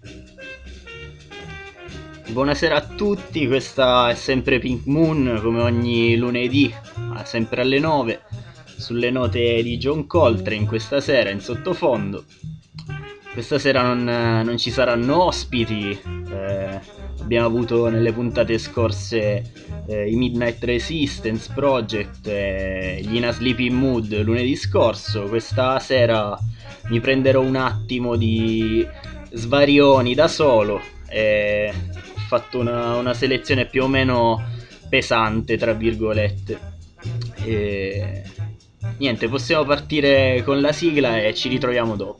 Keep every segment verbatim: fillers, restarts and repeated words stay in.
Buonasera a tutti, questa è sempre Pink Moon, come ogni lunedì, sempre alle nove, sulle note di John Coltrane, questa sera in sottofondo. Questa sera non, non ci saranno ospiti, eh, abbiamo avuto nelle puntate scorse eh, i Midnight Resistance Project e gli In a Sleeping Mood lunedì scorso. Questa sera mi prenderò un attimo di svarioni da solo e ho fatto una, una selezione più o meno pesante, tra virgolette. E niente, possiamo partire con la sigla e ci ritroviamo dopo.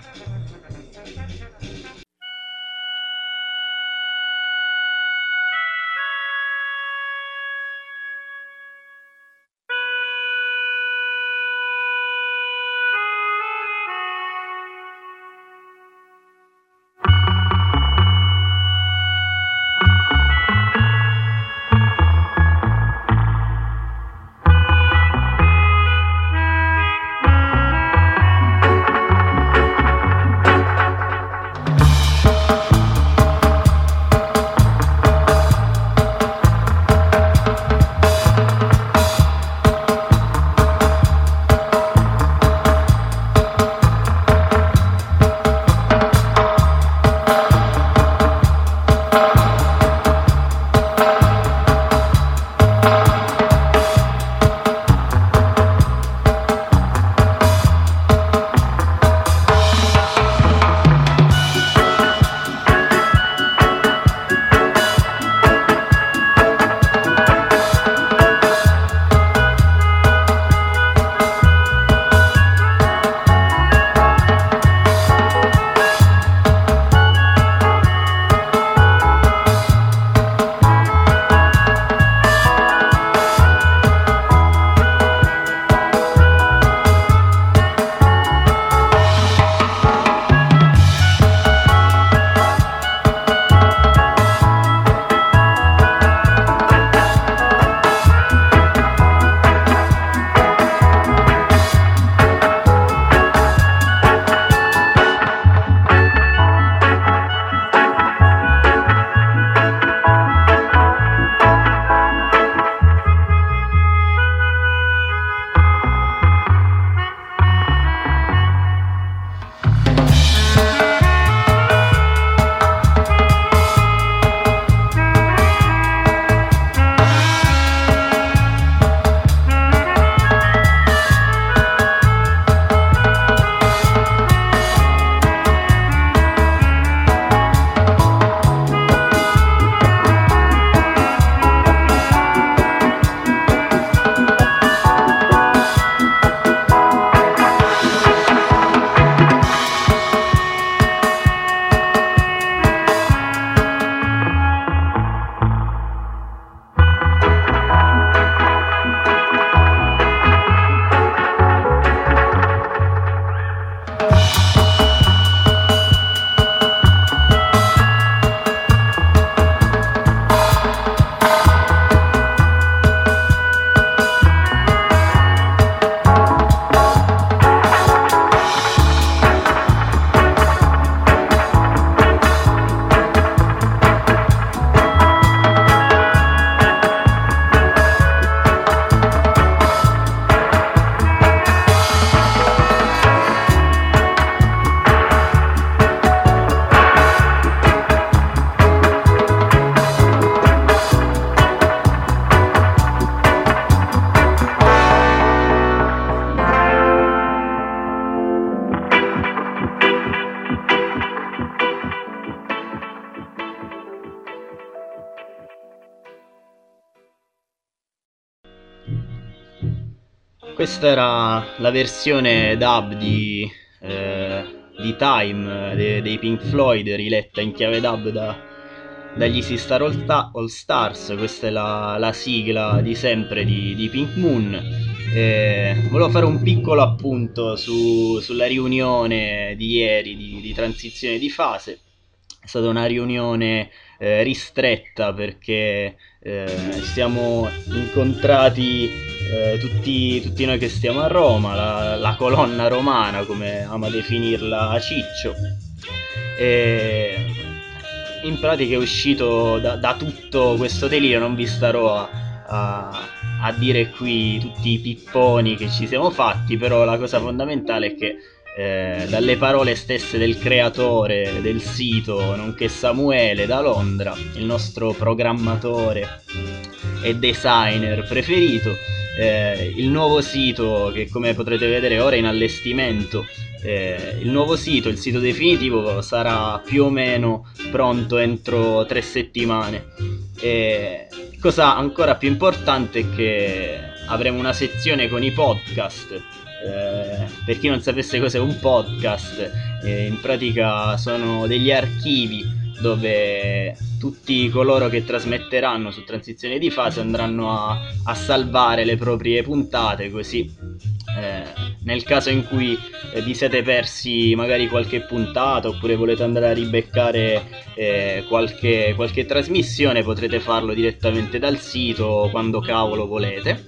Questa era la versione dub di, eh, di Time de, dei Pink Floyd, riletta in chiave dub da, dagli Easy Star All, Ta- All Stars. Questa è la, la sigla di sempre di, di Pink Moon. Eh, volevo fare un piccolo appunto su, sulla riunione di ieri di, di transizione di fase. È stata una riunione eh, ristretta perché eh, siamo incontrati eh, tutti, tutti noi che stiamo a Roma, la, la colonna romana come ama definirla Ciccio, e in pratica è uscito da, da tutto questo delirio. Non vi starò a, a, a dire qui tutti i pipponi che ci siamo fatti, però la cosa fondamentale è che eh, dalle parole stesse del creatore del sito, nonché Samuele da Londra, il nostro programmatore e designer preferito, eh, il nuovo sito, che come potrete vedere ora è in allestimento, eh, il nuovo sito, il sito definitivo, sarà più o meno pronto entro tre settimane. E cosa ancora più importante è che avremo una sezione con i podcast. Eh, per chi non sapesse cos'è un podcast, eh, in pratica sono degli archivi dove tutti coloro che trasmetteranno su Transizione di Fase andranno a, a salvare le proprie puntate, così eh, nel caso in cui eh, vi siete persi magari qualche puntata, oppure volete andare a ribeccare eh, qualche, qualche trasmissione, potrete farlo direttamente dal sito quando cavolo volete.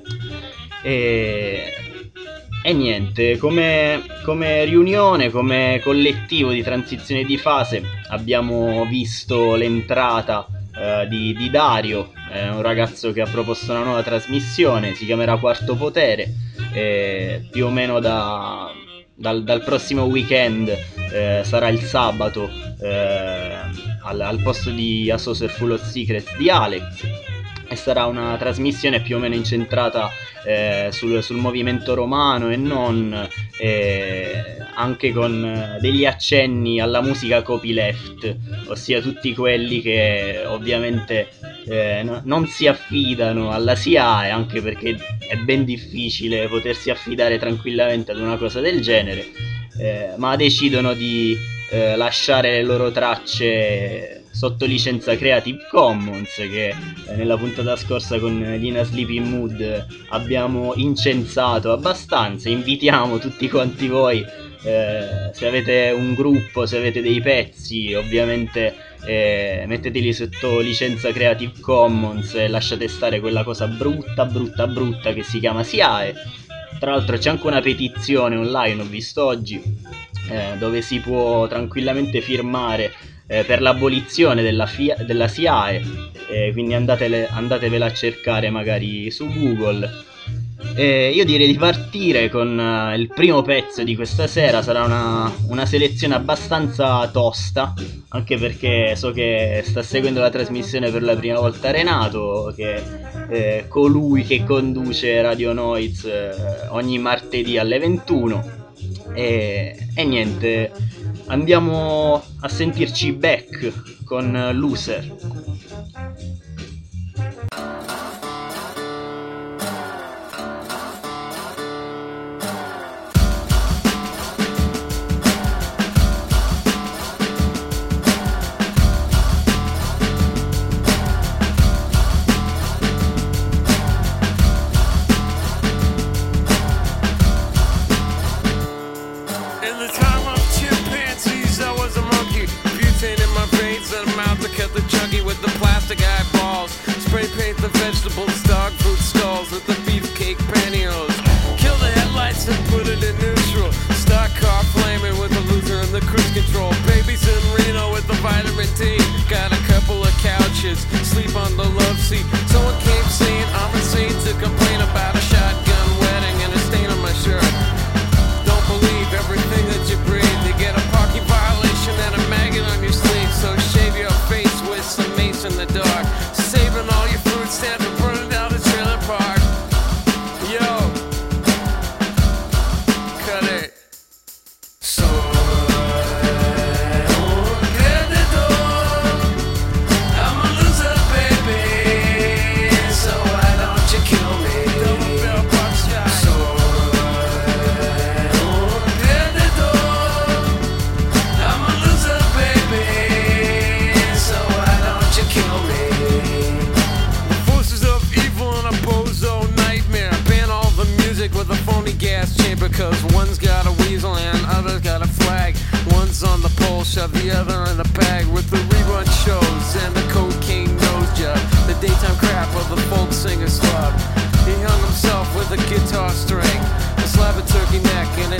E... E niente, come, come riunione, come collettivo di Transizione di Fase abbiamo visto l'entrata eh, di, di Dario, eh, un ragazzo che ha proposto una nuova trasmissione, si chiamerà Quarto Potere, eh, più o meno da, dal, dal prossimo weekend, eh, sarà il sabato, eh, al, al posto di A Saucer Full of Secrets di Alex, e sarà una trasmissione più o meno incentrata eh, sul, sul movimento romano e non, eh, anche con degli accenni alla musica copyleft, ossia tutti quelli che ovviamente eh, no, non si affidano alla S I A E, anche perché è ben difficile potersi affidare tranquillamente ad una cosa del genere, eh, ma decidono di eh, lasciare le loro tracce sotto licenza Creative Commons, che eh, nella puntata scorsa con Lina Sleeping Mood abbiamo incensato abbastanza. Invitiamo tutti quanti voi, eh, se avete un gruppo, se avete dei pezzi, ovviamente eh, metteteli sotto licenza Creative Commons e lasciate stare quella cosa brutta brutta brutta che si chiama S I A E. Tra l'altro c'è anche una petizione online, ho visto oggi, eh, dove si può tranquillamente firmare Eh, per l'abolizione della, F I A, della S I A E, eh, quindi andatele, andatevela a cercare magari su Google. Eh, io direi di partire con uh, il primo pezzo di questa sera. Sarà una, una selezione abbastanza tosta, anche perché so che sta seguendo la trasmissione per la prima volta Renato, che è colui che conduce Radio Noise eh, ogni martedì alle ventuno. E, e niente, andiamo a sentirci Beck con Loser.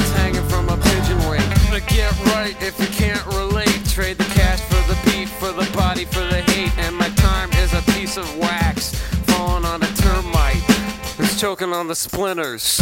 If you can't relate, trade the cash for the beat, for the stepping on the splinters.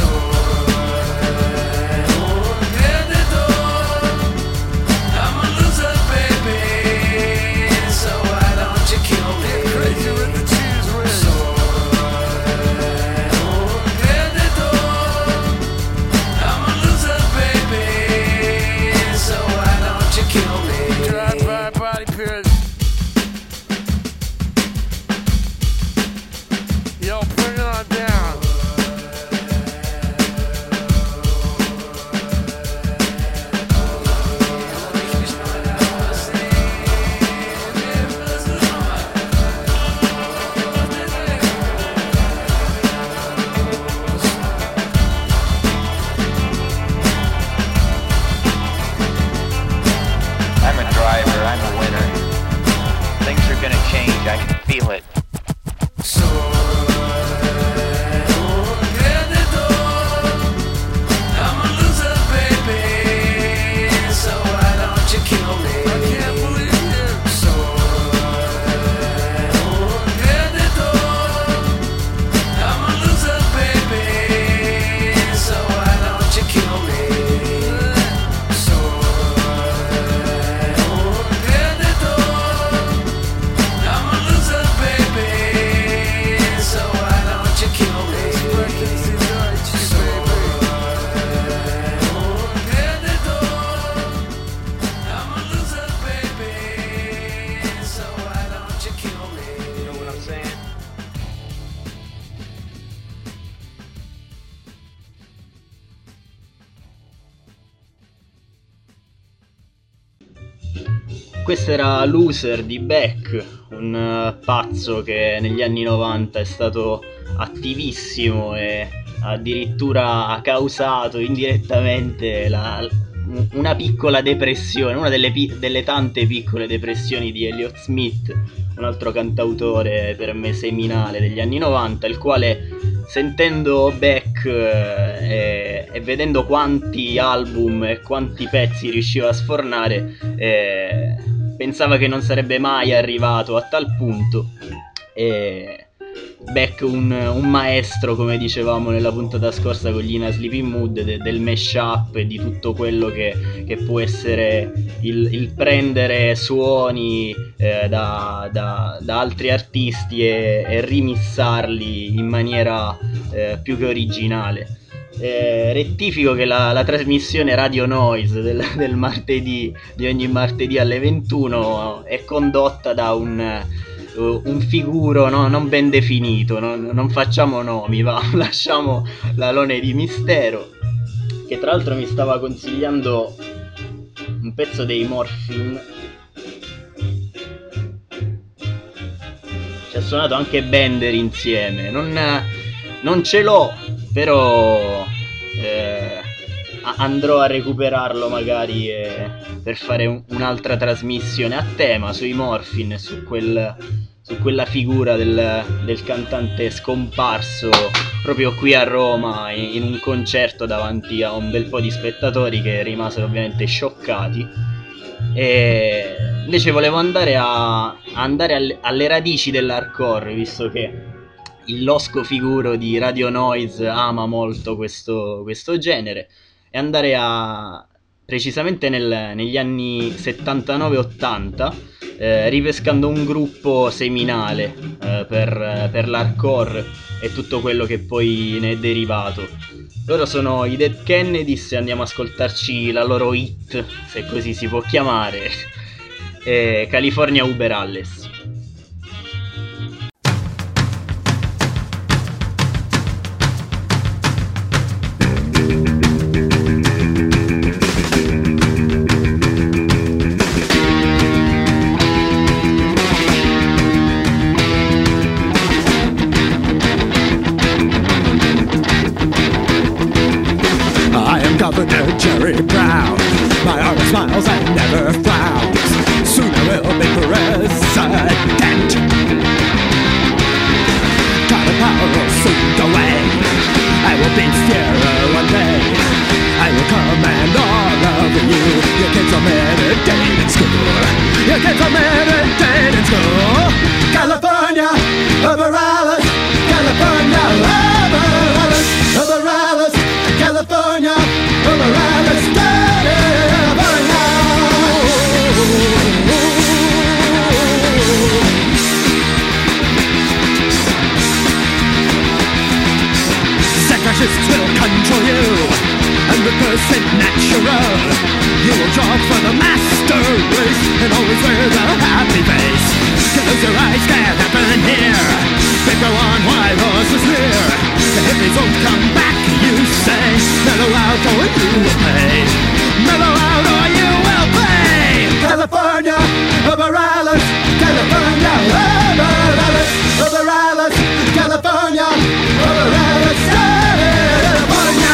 Questo era Loser di Beck, un uh, pazzo che negli anni novanta è stato attivissimo e addirittura ha causato indirettamente la, una piccola depressione, una delle, pi- delle tante piccole depressioni di Elliott Smith, un altro cantautore per me seminale degli anni novanta, il quale, sentendo Beck eh, e, e vedendo quanti album e quanti pezzi riusciva a sfornare, eh, pensava che non sarebbe mai arrivato a tal punto. E Beck, un, un maestro, come dicevamo nella puntata scorsa con gli In a Sleeping Mood, de, del mashup e di tutto quello che, che può essere il, il prendere suoni eh, da, da, da altri artisti e, e remissarli in maniera eh, più che originale. Eh, rettifico che la, la trasmissione Radio Noise del, del martedì, di ogni martedì alle ventuno, è condotta da un un figuro no, non ben definito, no? Non facciamo nomi, va, lasciamo l'alone di mistero, che tra l'altro mi stava consigliando un pezzo dei Morphine. Ci ha suonato anche Bender insieme, non, non ce l'ho, però eh, andrò a recuperarlo magari eh, per fare un, un'altra trasmissione a tema sui Morphine, su quel su quella figura del, del cantante scomparso proprio qui a Roma in, in un concerto davanti a un bel po' di spettatori che rimasero ovviamente scioccati. E invece volevo andare a andare alle, alle radici dell'hardcore, visto che il losco figuro di Radio Noise ama molto questo, questo genere, e andare a precisamente nel, negli anni settantanove ottanta, eh, ripescando un gruppo seminale eh, per, per l'hardcore e tutto quello che poi ne è derivato. Loro sono i Dead Kennedys e andiamo a ascoltarci la loro hit, se così si può chiamare, eh, California Uber Alles. Governor Jerry Brown, my heart smiles and never frowns. Soon I will make the resign. face with a happy face. Close your eyes, can't happen here. Pick a one white horse is near. The hippies won't come back, you say. Mellow out or you will pay. Mellow out or you will pay. California, over Alice. California, over Alice. Over Alice, California, over Alice, California.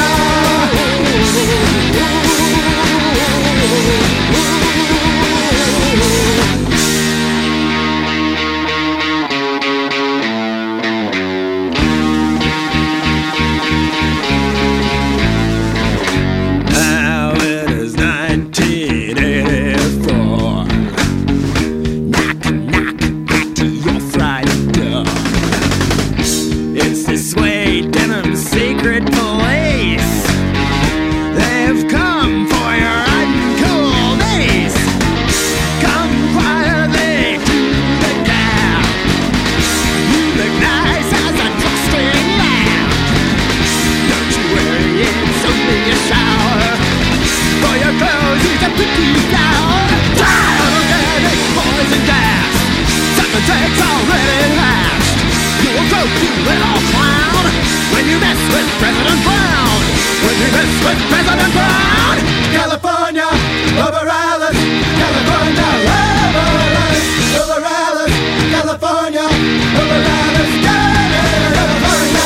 Now it is nineteen eighty-four. Knock, knock at your front door. It's the suede denim secret police. They've come for your uncool days. Come quietly to the cab. You look nice as a trusting lamb. Don't you worry, it's only a shower. For your clothes, use a pretty flower. Child organic poison gas. Sucker takes already last. You'll go to little clown when you mess with President Brown. When you mess with President Brown. California, over Alice. California, over Alice. Over Alice. California, over Alice. California.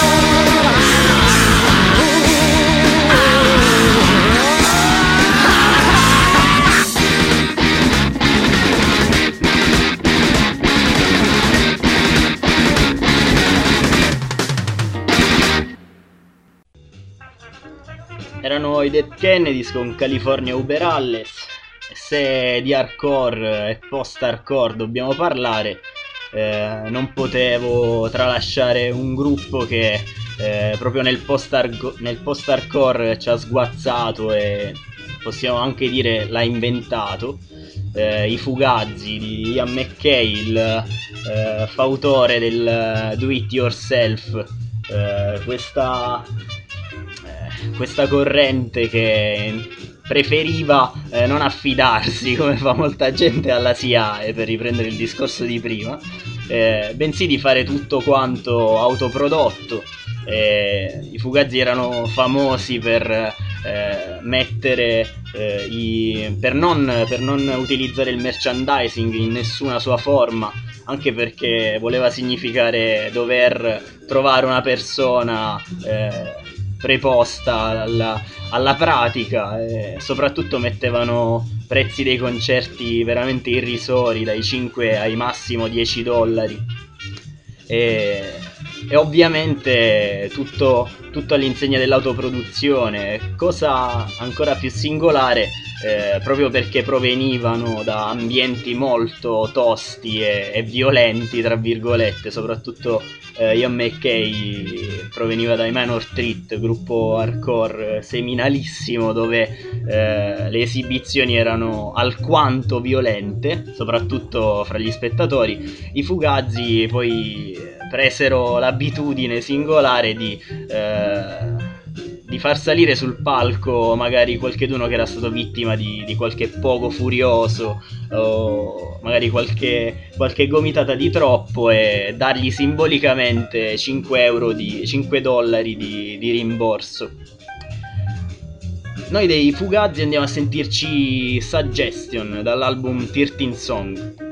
Erano i Dead Kennedys con California Uber Alles. E se di hardcore e post-hardcore dobbiamo parlare, eh, non potevo tralasciare un gruppo che eh, proprio nel post-hardcore, nel post-hardcore ci ha sguazzato e possiamo anche dire l'ha inventato. Eh, I Fugazi di Ian MacKaye, il eh, fautore del do it yourself, eh, questa... questa corrente che preferiva eh, non affidarsi, come fa molta gente, alla S I A E, per riprendere il discorso di prima, eh, bensì di fare tutto quanto autoprodotto. Eh, I Fugazi erano famosi per eh, mettere eh, i, per, non, per non utilizzare il merchandising in nessuna sua forma, anche perché voleva significare dover trovare una persona eh, preposta alla, alla pratica, e soprattutto mettevano prezzi dei concerti veramente irrisori, dai cinque ai massimo dieci dollari, e, e ovviamente tutto, tutto all'insegna dell'autoproduzione, cosa ancora più singolare eh, proprio perché provenivano da ambienti molto tosti e, e violenti, tra virgolette. Soprattutto eh, Ian MacKaye proveniva dai Minor Threat, gruppo hardcore seminalissimo, dove eh, le esibizioni erano alquanto violente, soprattutto fra gli spettatori. I Fugazi poi presero l'abitudine singolare di eh, di far salire sul palco magari qualcheduno che era stato vittima di, di qualche pogo furioso, o magari qualche, qualche gomitata di troppo, e dargli simbolicamente cinque euro di cinque dollari di, di rimborso. Noi dei Fugazi andiamo a sentirci Suggestion dall'album tredici Song.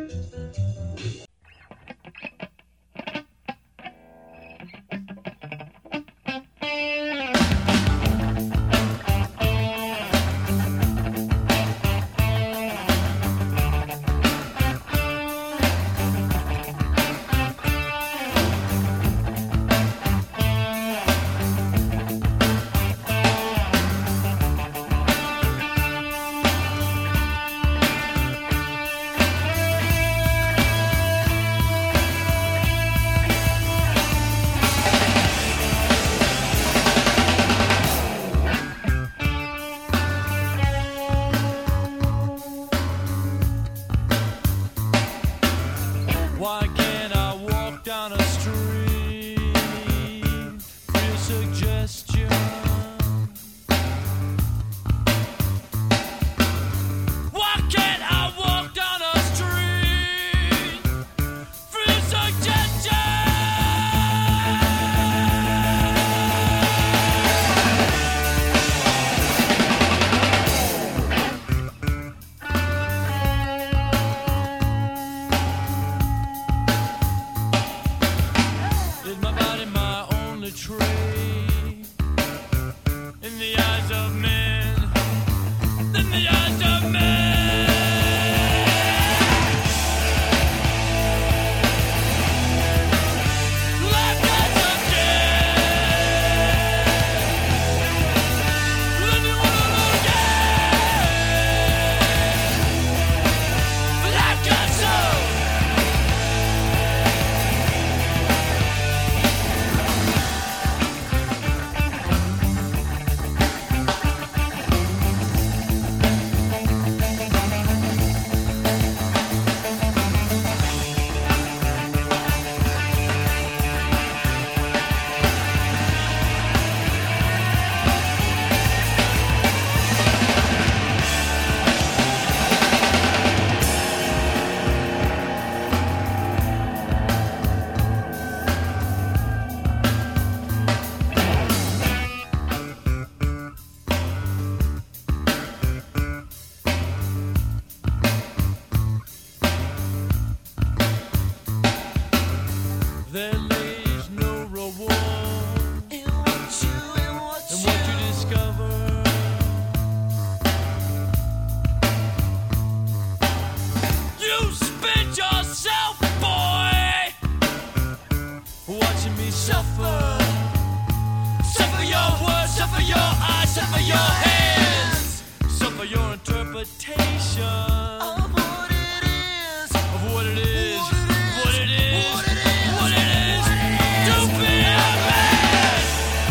you spend yourself, boy, watching me suffer. Suffer your words, suffer your eyes, suffer your hands, suffer your interpretation of what it is, of what it is, what it is, what it is to be a man.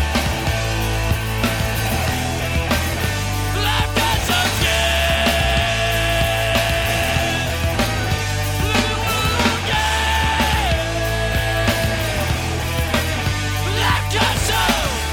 Life gets a life gets a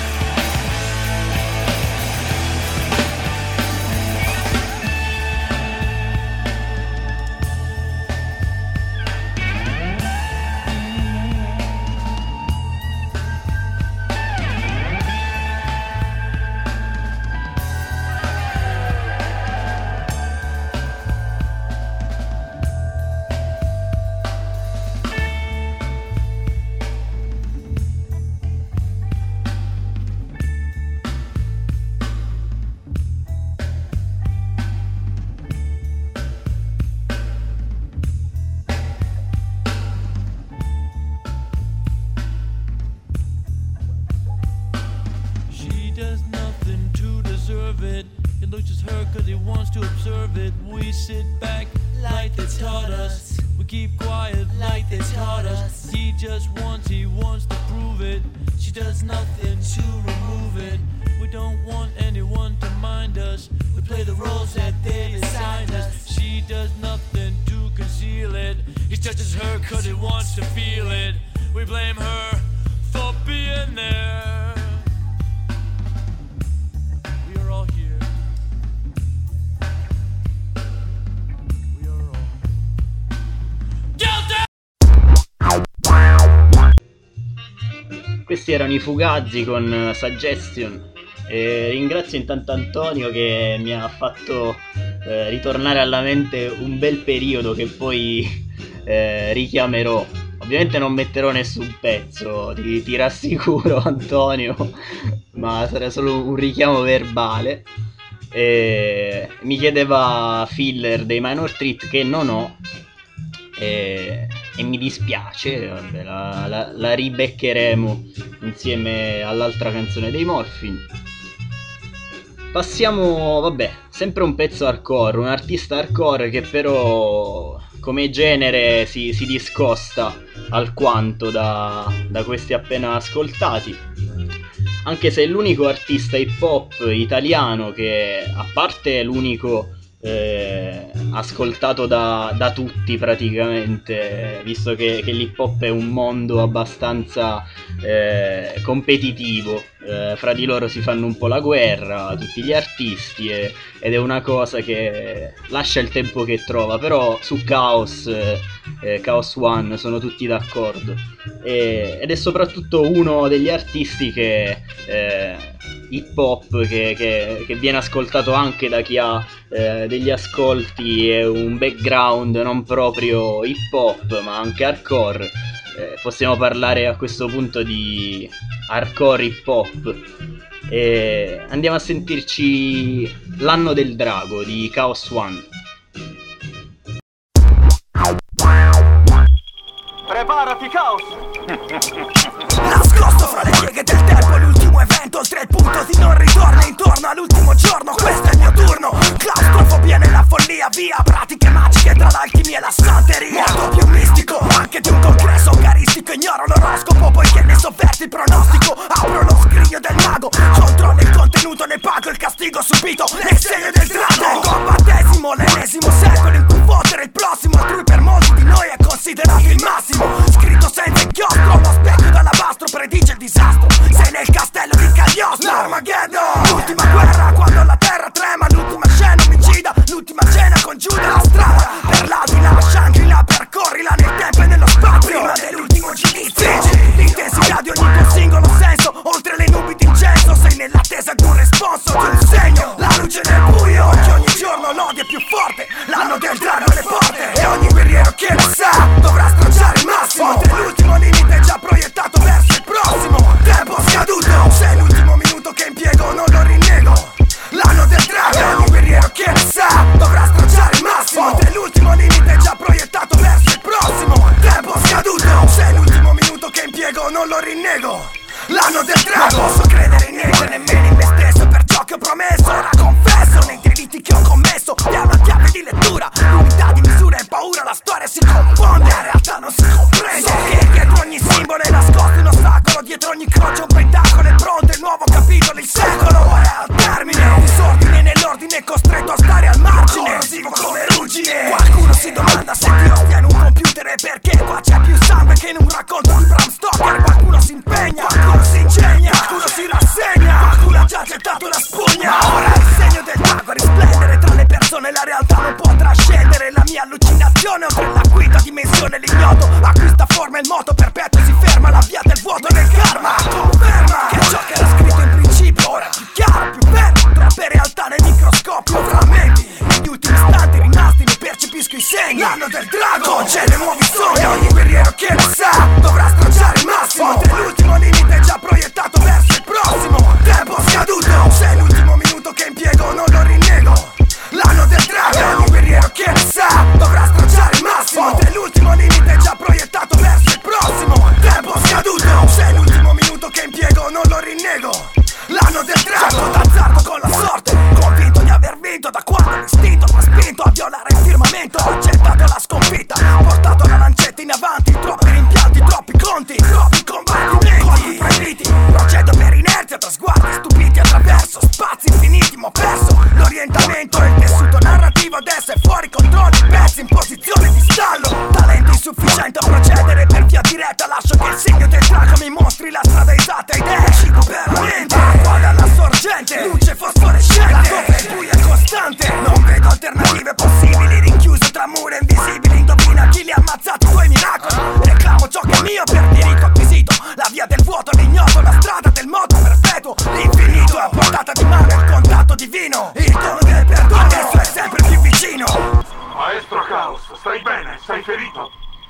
does nothing to deserve it. It looks just her cause he wants to observe it. We sit back like they taught us. We keep quiet like they taught us. He just wants, he wants to prove it. She does nothing to remove it. We don't want anyone to mind us. We play the roles that they assigned us. She does nothing to conceal it. He touches her cause he wants to feel it. We blame her for being there. Questi erano i Fugazi con Suggestion. E ringrazio intanto Antonio che mi ha fatto eh, ritornare alla mente un bel periodo che poi eh, richiamerò. Ovviamente non metterò nessun pezzo, ti, ti rassicuro Antonio, ma sarà solo un richiamo verbale. E mi chiedeva filler dei Minor Threat che non ho. E, e mi dispiace, vabbè, la, la, la ribeccheremo insieme all'altra canzone dei Morphine. Passiamo, vabbè, sempre un pezzo hardcore, un artista hardcore che però come genere si, si discosta alquanto da, da questi appena ascoltati, anche se è l'unico artista hip hop italiano che, a parte l'unico Eh, ascoltato da, da tutti praticamente, visto che, che l'hip hop è un mondo abbastanza eh, competitivo, eh, fra di loro si fanno un po' la guerra tutti gli artisti e, ed è una cosa che lascia il tempo che trova, però su Chaos eh, eh, Chaos One sono tutti d'accordo e, ed è soprattutto uno degli artisti che eh, hip hop che, che, che viene ascoltato anche da chi ha eh, degli ascolti e un background non proprio hip hop ma anche hardcore. Eh, possiamo parlare a questo punto di hardcore hip hop e andiamo a sentirci L'anno del drago di Chaos One. Preparati, Chaos! Nascosto fra le pieghe del tempo, l'ultimo evento, oltre il punto di non ritorno, intorno all'ultimo giorno, questo è il mio turno. Claustrofobia nella follia, via pratiche magiche tra l'alchimia e la santeria. Modo più mistico, anche di un congresso caristico. Ignoro l'oroscopo poiché ne sovverti il pronostico. Apro lo scrigno del mago, controllo il contenuto, ne pago il castigo subito. L'exilio del drago. Vengo a battesimo, l'ennesimo secolo in cui votere il prossimo. Altrui per molti di noi è considerato il massimo. Scritto senza inchiostro, lo specchio dall'alabastro predice il disastro. Sei nel castello di Cagliostro, Armageddon. L'ultima guerra quando la terra trema, l'ultima scena omicida, l'ultima cena con Giuda la strada. Per l'aldilà, Shangri-La, percorrila nel tempo e nello spazio. Prima dell'ultimo giudizio, l'intensità di ogni tuo singolo senso, oltre le nubi d'incenso, sei nell'attesa di un responso, di un segno. La luce nel buio, che ogni giorno l'odio è più forte. L'anno del drago. storia si confonde, la realtà non si comprende. So che dietro ogni simbolo è nascosto un ostacolo, dietro ogni croce un pentacolo, è pronto il nuovo capitolo, il secolo ora è al termine. Disordine nell'ordine, costretto a stare al margine, corrosivo come ruggine. Qualcuno si domanda se Dio stia in un computer e perché qua c'è più sangue che in un racconto di Bram Stoker. Qualcuno si impegna, qualcuno si ingegna, qualcuno si rassegna, qualcuno ha già gettato la spugna. Ma ora è il segno del drago a risplendere tra le persone, la realtà non può trascendere la mia allucinazione. Oltre la quinta dimensione l'ignoto acquista forma, il moto perpetuo si ferma, la via del vuoto nel karma conferma che ciò che era scritto in principio ora è più chiaro, più vero. Troppe realtà nel microscopio, frammenti negli ultimi istanti rimasti, ne percepisco i segni. L'anno del drago concede nuovi sogni, ogni guerriero che ne sa dovrà stracciare il massimo. Mentre l'ultimo limite è già proiettato verso il prossimo tempo scaduto, se è l'ultimo minuto che impiego non lo rinnego. L'anno del drago, ogni guerriero che ne sa dovrà stracciare il massimo. Mentre l'ultimo limite è già proiettato verso il prossimo tempo scaduto, se è l'ultimo minuto che impiego non lo rinnego. L'anno del drago, d'azzardo con la sorte, convinto di aver vinto da quando l'istinto mi ha spinto a violare il firmamento. Ho accettato la sconfitta, portato la lancetta in avanti, troppi rimpianti, troppi conti, troppi combattimenti proibiti. Procedo per inerzia tra sguardi stupiti attraverso spazi infiniti, ma ho perso l'orientamento e il tessuto narrativo adesso è fuori controllo, i pezzi in posizione di stallo. Talento insufficiente a procedere per via diretta, lascio che il segno del drago mi mostri la strada esatta. Idee, cibo per la mente, acqua dalla sorgente, luce fosforescente, la dove il buio è costante. Non vedo alternative possibili, rinchiuso tra mura invisibili. Indovina chi li ha ammazzati, i tuoi miracoli. Reclamo ciò che è mio per diritto acquisito, la via del vuoto, l'ignoto, la strada del moto perpetuo. L'infinito è a portata di mano, il contatto divino, il dono del perdono adesso è sempre più vicino. Maestro Caos, stai bene? Sei ferito?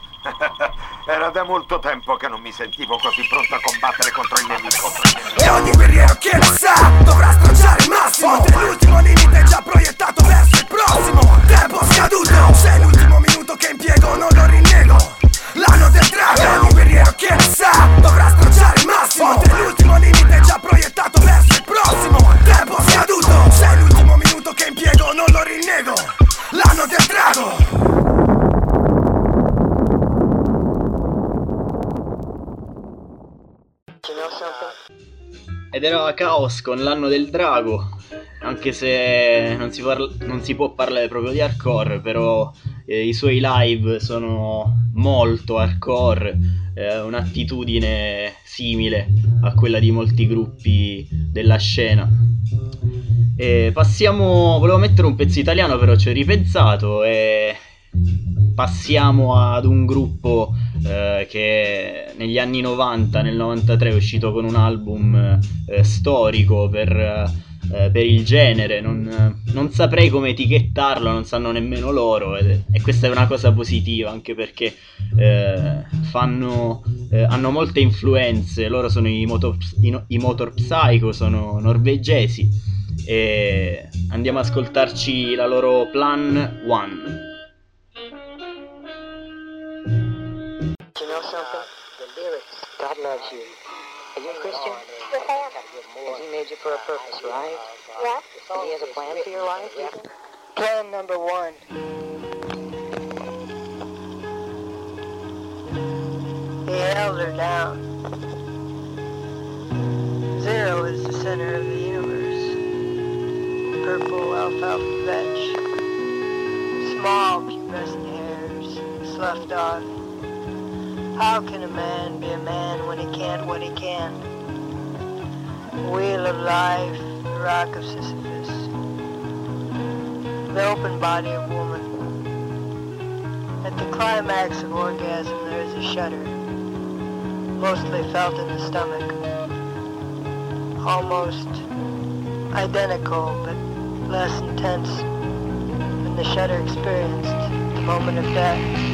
Era da molto tempo che non mi sentivo così pronto a combattere contro il nemico. E ogni guerriero che ne sa dovrà stracciare il massimo. Mentre l'ultimo limite è già proiettato verso il prossimo tempo scaduto, se è l'ultimo minuto che impiego non lo rinnego. L'anno del drago, e ogni guerriero che ne sa dovrà stracciare il massimo. Mentre l'ultimo limite è già proiettato verso il prossimo tempo scaduto, se è l'ultimo minuto che impiego non lo rinnego. L'anno del drago. Ed era Chaos con l'anno del drago, anche se non si, parla, non si può parlare proprio di hardcore, però eh, i suoi live sono molto hardcore, eh, un'attitudine simile a quella di molti gruppi della scena. E passiamo, volevo mettere un pezzo italiano però ci ho ripensato e passiamo ad un gruppo eh, che negli anni novanta, nel novantatré è uscito con un album eh, storico per, eh, per il genere, non, non saprei come etichettarlo, non sanno nemmeno loro ed, e questa è una cosa positiva anche perché eh, fanno, eh, hanno molte influenze, loro sono i Motor, i, i Motor Psycho, sono norvegesi e andiamo ad ascoltarci la loro Plan One. You know something? The lyrics. God loves you. Are you a Christian? Yes, I am. Has He made you for a purpose, right? Yeah? And He has a plan for your life? Plan number one. He held her down. Zero is the center of the universe. Purple alfalfa veg. Small pubescent hairs sloughed off. How can a man be a man when he can't what he can? Wheel of life, the rock of Sisyphus, the open body of woman. At the climax of orgasm there is a shudder, mostly felt in the stomach, almost identical but less intense than the shudder experienced at the moment of death.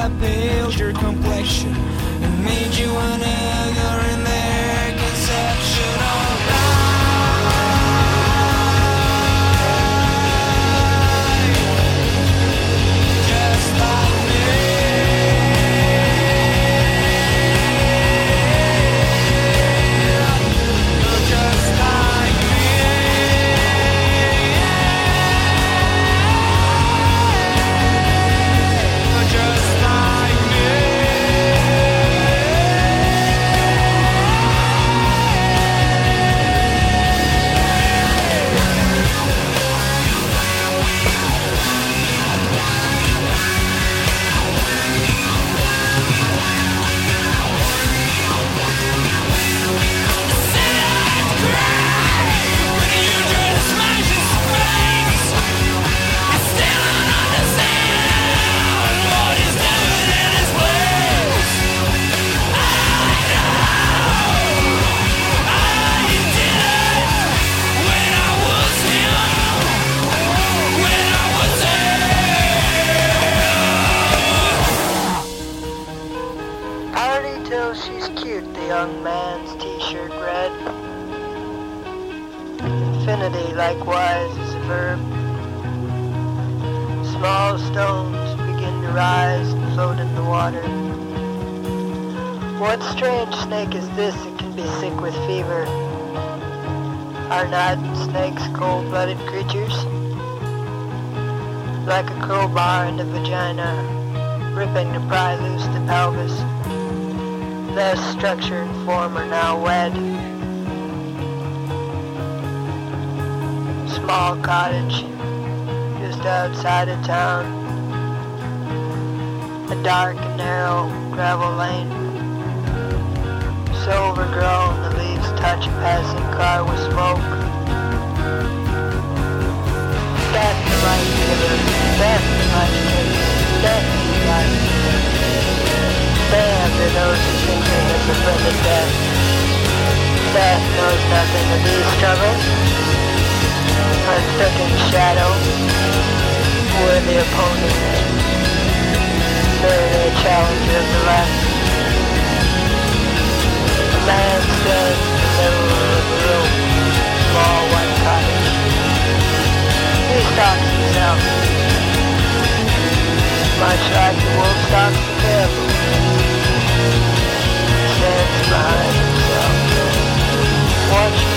that paled your complexion and made you an egger in their conception of life. Just like me. You're just like me. You're just like me. Party till she's cute, the young man's t-shirt red. Infinity likewise is a verb. Small stones begin to rise and float in the water. What strange snake is this that can be sick with fever? Are not snakes cold-blooded creatures? Like a crowbar in the vagina, ripping to pry loose the pelvis. Their structure and form are now wed. Small cottage, just outside of town. A dark and narrow gravel lane. So overgrown the leaves touch a passing car with smoke. Death the life giver, death the life giver, death the life giver. Damn to those who think they have befriended death. Death knows nothing of these struggles. A thickened shadow, worthy opponent, merely a challenger of the left. A man stands in the middle of the room, small white cottage. He stalks himself, much like the wolf stalks the caribou. Stands behind himself, watching.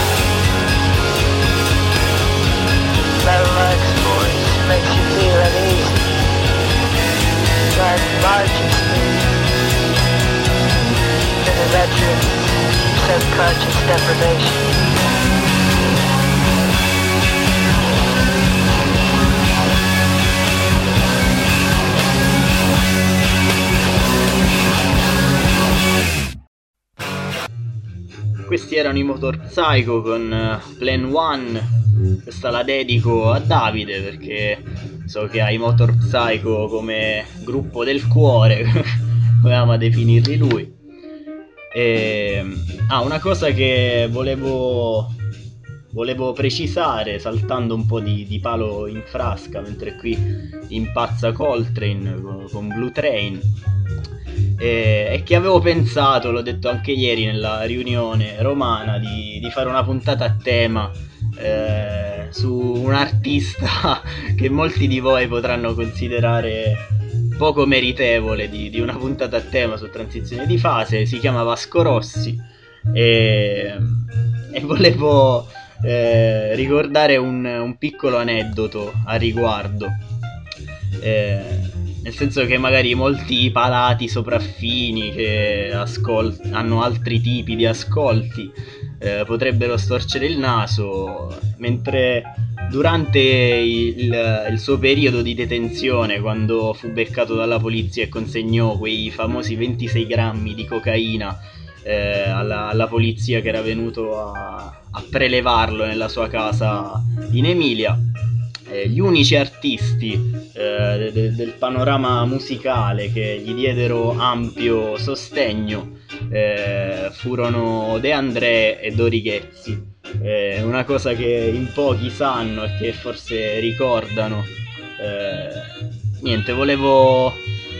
Metallic's voice makes you feel uneasy, like marching speed in a veteran's subconscious deprivation. Questi erano i Motor Psycho con uh, Plan One. Questa la dedico a Davide perché so che ha i Motor Psycho come gruppo del cuore, come ama definirli lui. E, ah, una cosa che volevo volevo precisare, saltando un po' di, di palo in frasca mentre qui impazza Coltrane con, con Blue Train. E, e che avevo pensato, l'ho detto anche ieri nella riunione romana, di, di fare una puntata a tema eh, su un artista che molti di voi potranno considerare poco meritevole di, di una puntata a tema su transizione di fase. Si chiama Vasco Rossi e, e volevo eh, ricordare un, un piccolo aneddoto a riguardo. Eh, nel senso che magari molti palati sopraffini che ascol- hanno altri tipi di ascolti eh, potrebbero storcere il naso, mentre durante il, il suo periodo di detenzione, quando fu beccato dalla polizia e consegnò quei famosi ventisei grammi di cocaina eh, alla, alla polizia che era venuto a, a prelevarlo nella sua casa in Emilia, Eh, gli unici artisti eh, de- de- del panorama musicale che gli diedero ampio sostegno eh, furono De André e Dori Ghezzi. Eh, una cosa che in pochi sanno e che forse ricordano. Eh, niente, volevo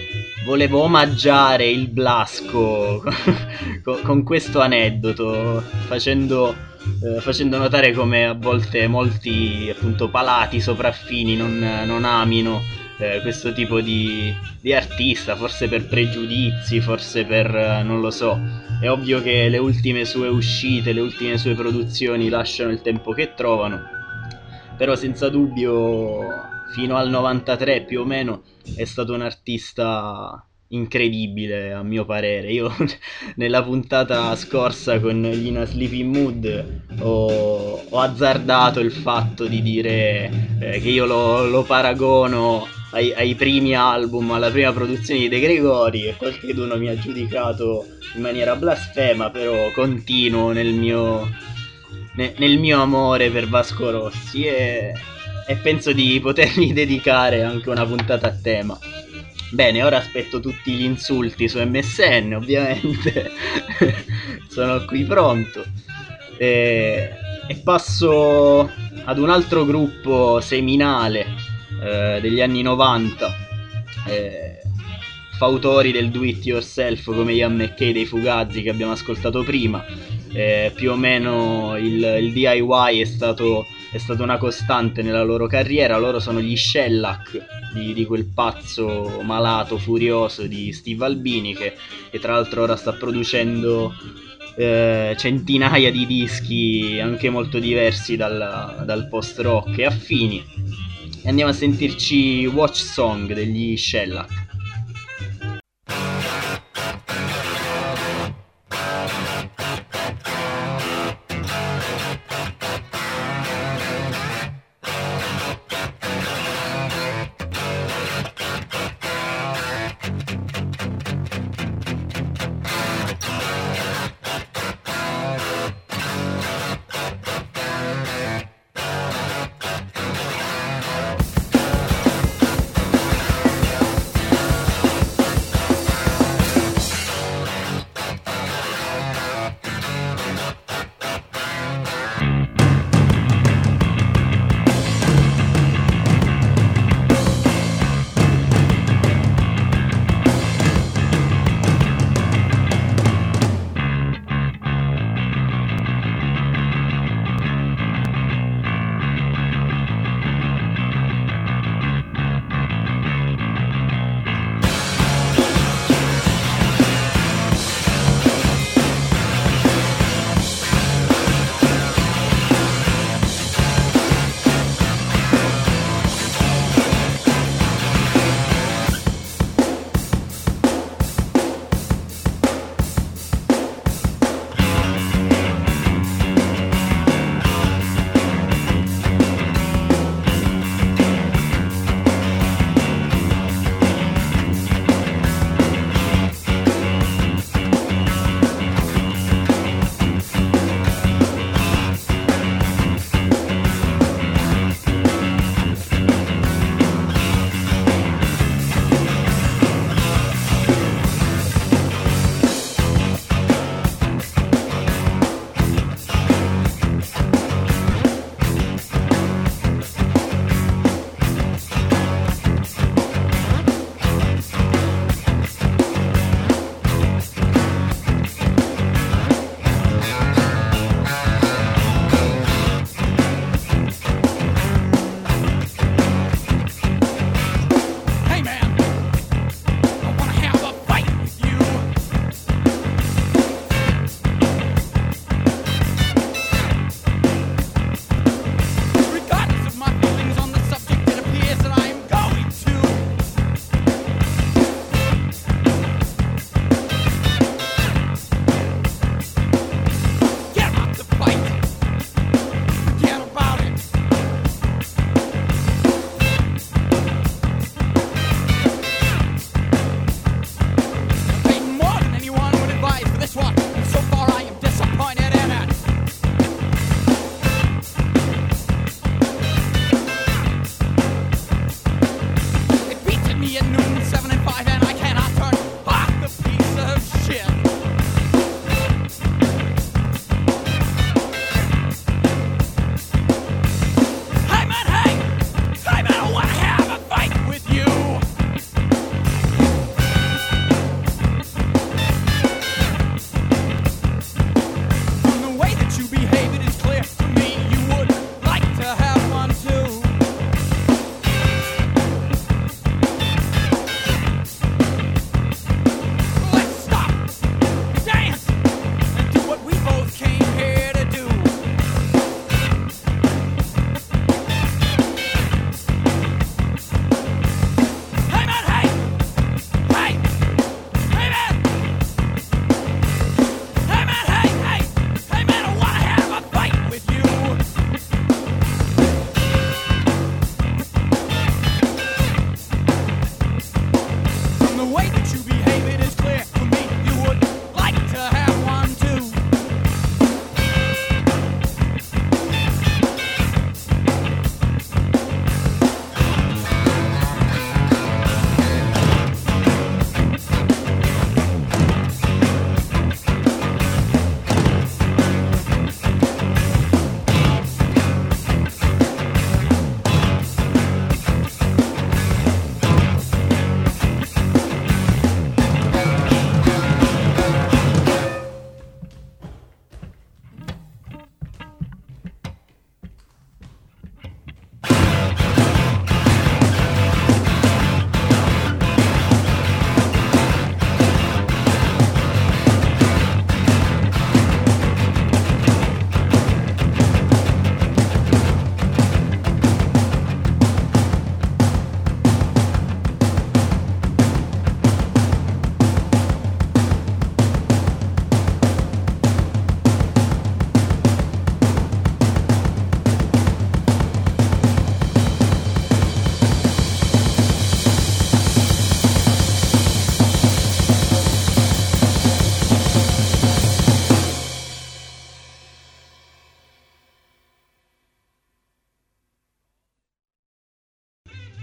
volevo omaggiare il Blasco con, con questo aneddoto, facendo, eh, facendo notare come a volte molti appunto palati sopraffini non, non amino eh, questo tipo di, di artista, forse per pregiudizi, forse per eh, non lo so. È ovvio che le ultime sue uscite, le ultime sue produzioni lasciano il tempo che trovano, però senza dubbio fino al novantatré più o meno è stato un artista incredibile, a mio parere. Io nella puntata scorsa con gli In a Sleeping Mood ho, ho azzardato il fatto di dire eh, che io lo, lo paragono ai, ai primi album, alla prima produzione di De Gregori, e qualcuno mi ha giudicato in maniera blasfema, però continuo nel mio, ne, nel mio amore per Vasco Rossi e, e penso di potermi dedicare anche una puntata a tema. Bene, ora aspetto tutti gli insulti su M S N, ovviamente. Sono qui pronto. E, e passo ad un altro gruppo seminale eh, degli anni novanta, eh, fautori del do it yourself come Ian MacKaye dei Fugazi che abbiamo ascoltato prima. Eh, più o meno il, il D I Y è stato, è stata una costante nella loro carriera. Loro sono gli Shellac di, di quel pazzo malato furioso di Steve Albini, che, che tra l'altro ora sta producendo eh, centinaia di dischi anche molto diversi dal, dal post rock e affini. E andiamo a sentirci Watch Song degli Shellac.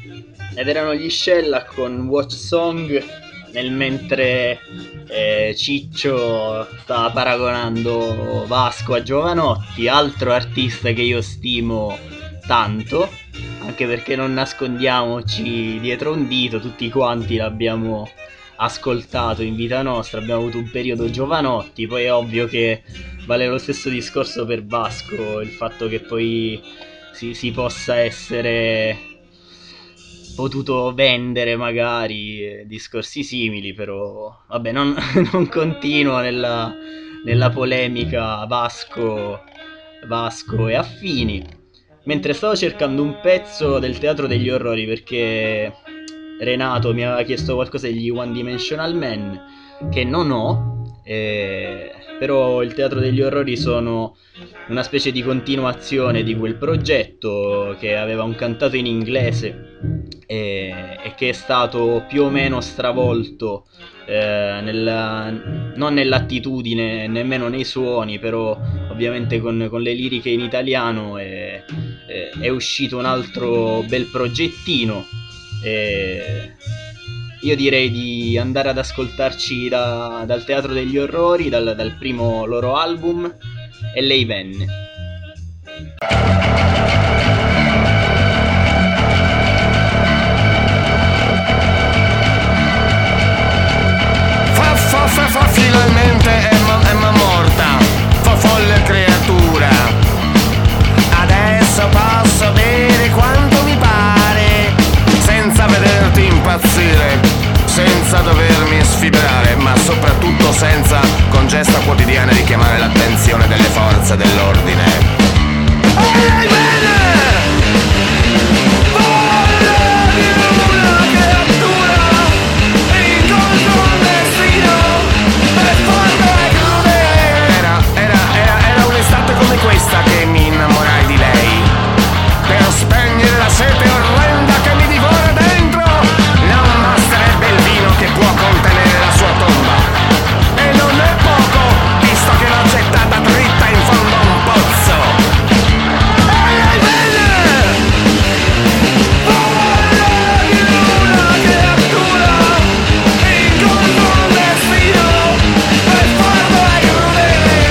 ed erano gli Shellac con Watch Song, nel mentre eh, Ciccio stava paragonando Vasco a Giovanotti, altro artista che io stimo tanto, anche perché non nascondiamoci dietro un dito, tutti quanti l'abbiamo ascoltato in vita nostra, abbiamo avuto un periodo Giovanotti. Poi è ovvio che vale lo stesso discorso per Vasco, il fatto che poi si, si possa essere potuto vendere magari discorsi simili, però vabbè, non, non continuo nella, nella polemica Vasco, Vasco e affini. Mentre stavo cercando un pezzo del Teatro degli Orrori, perché Renato mi aveva chiesto qualcosa degli One Dimensional Man, che non ho, eh, però il Teatro degli Orrori sono una specie di continuazione di quel progetto che aveva un cantato in inglese e, e che è stato più o meno stravolto, eh, nella, non nell'attitudine, nemmeno nei suoni, però ovviamente con, con le liriche in italiano è, è, è uscito un altro bel progettino. E io direi di andare ad ascoltarci da, dal Teatro degli Orrori, dal, dal primo loro album, E lei venne. Fa fa fa fa finalmente Emma, Emma morta, fa folle creatura. Adesso posso bere quanto mi pare, senza vederti impazzire, senza dovermi sfibrare, ma soprattutto senza, con gesta quotidiana, richiamare l'attenzione delle forze dell'ordine. Ehi, bene! Voglio di una creatura, incontro un destino, per forza e crudele. Era, era, era, era un'estate come questa che mi innamorai di lei, per spegnere la sete orrenda che mi divora dentro. Non basterebbe il vino che può contenere la sua tomba, e non è poco, visto che l'ho gettata dritta in fondo a un pozzo. Ehi, ehi, bene! Voglio di una creatura, incontro un destino, per forza e crudele.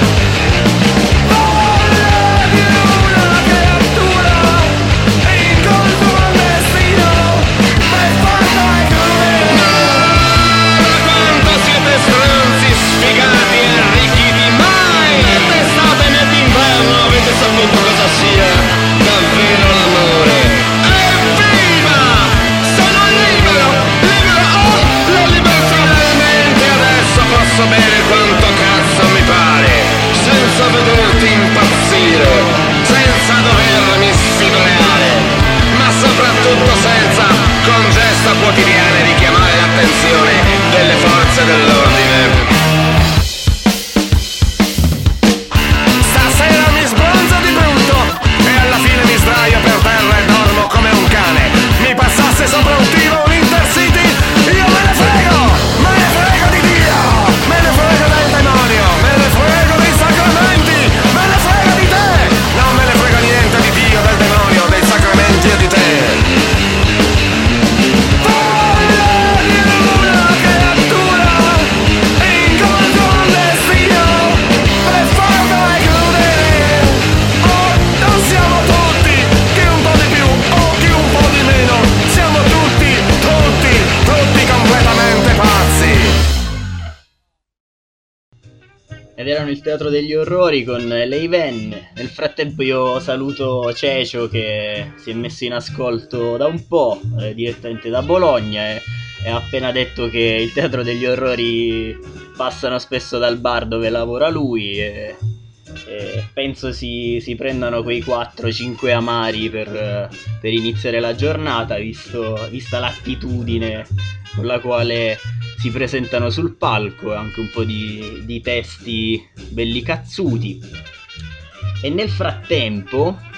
Voglio di una creatura, incontro un destino, per forza e crudele. Quanto siete stronzi, sfigati e ricchi di mai! D'estate né d'inverno avete saputo cosa sia davvero l'amore. Evviva! Sono libero! Libero! Oh! La libertà della mente! Adesso posso bere quanto cazzo mi pare, senza vederti impazzire, senza dovermi sfibrare, ma soprattutto senza, con gesta quotidiane, richiamare l'attenzione delle forze dell'ordine. Stasera mi sbronzo di brutto e alla fine mi sdraio per terra e dormo come un cane. Mi passasse sopra un tiro un Intercity, io me ne frego, me ne frego di Dio, me ne frego del demonio, me ne frego dei sacramenti, me ne frego di te, non me ne frego niente di Dio, del demonio, dei sacramenti e di te. Voglio di una creatura, incontro un destino, per forza e crudele. Oh, non siamo tutti, chi un po' di più o chi un po' di meno, siamo tutti, tutti, tutti completamente pazzi. Ed erano il Teatro degli Orrori con Lei venne. Nel frattempo io saluto Cecio, che si è messo in ascolto da un po', eh, direttamente da Bologna, e, e ha appena detto che il Teatro degli Orrori passano spesso dal bar dove lavora lui, e, e penso si, si prendano quei quattro cinque amari per, eh, per iniziare la giornata, visto, vista l'attitudine con la quale si presentano sul palco, e anche un po' di, di testi belli cazzuti. E nel frattempo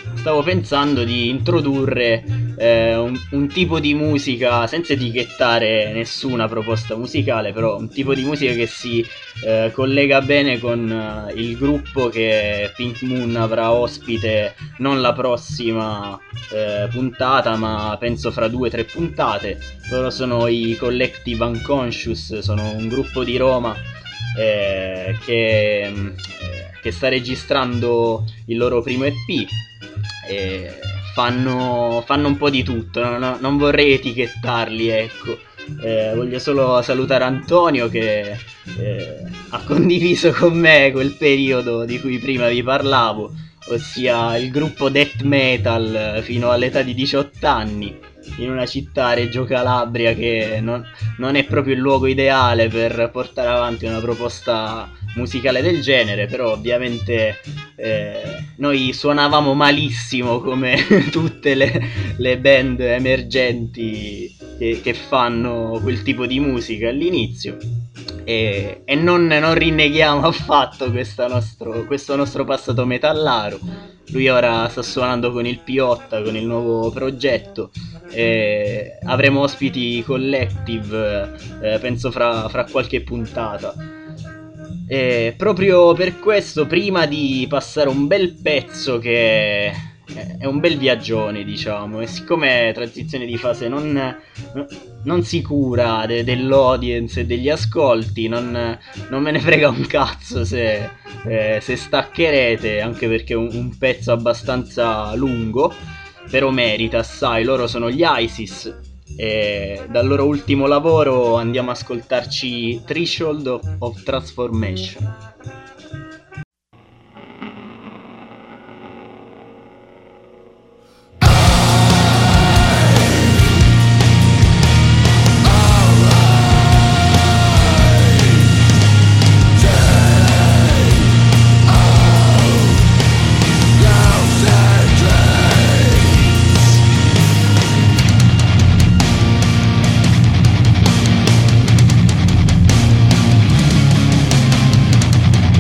stavo pensando di introdurre eh, un, un tipo di musica, senza etichettare nessuna proposta musicale, però un tipo di musica che si eh, collega bene con eh, il gruppo che Pink Moon avrà ospite non la prossima eh, puntata, ma penso fra due o tre puntate. Loro sono i Collective Unconscious, sono un gruppo di Roma eh, che, eh, che sta registrando il loro primo E P. E fanno, fanno un po' di tutto, no? No, non vorrei etichettarli, ecco. Eh, voglio solo salutare Antonio che eh, ha condiviso con me quel periodo di cui prima vi parlavo, ossia il gruppo death metal fino all'età di diciotto anni, in una città, Reggio Calabria, che non, non è proprio il luogo ideale per portare avanti una proposta musicale del genere, però ovviamente eh, noi suonavamo malissimo come tutte le, le band emergenti che, che fanno quel tipo di musica all'inizio, e, e non, non rinneghiamo affatto questa nostro, questo nostro passato metallaro. Lui ora sta suonando con il Piotta, con il nuovo progetto, e avremo ospiti Collective eh, penso fra, fra qualche puntata. E proprio per questo, prima di passare un bel pezzo che è un bel viaggione, diciamo, e siccome Transizione di Fase non, non si cura de, dell'audience e degli ascolti, non, non me ne frega un cazzo se, eh, se staccherete, anche perché è un, un pezzo abbastanza lungo, però merita assai. Loro sono gli ISIS e dal loro ultimo lavoro andiamo a ascoltarci Threshold of, of Transformation. Thank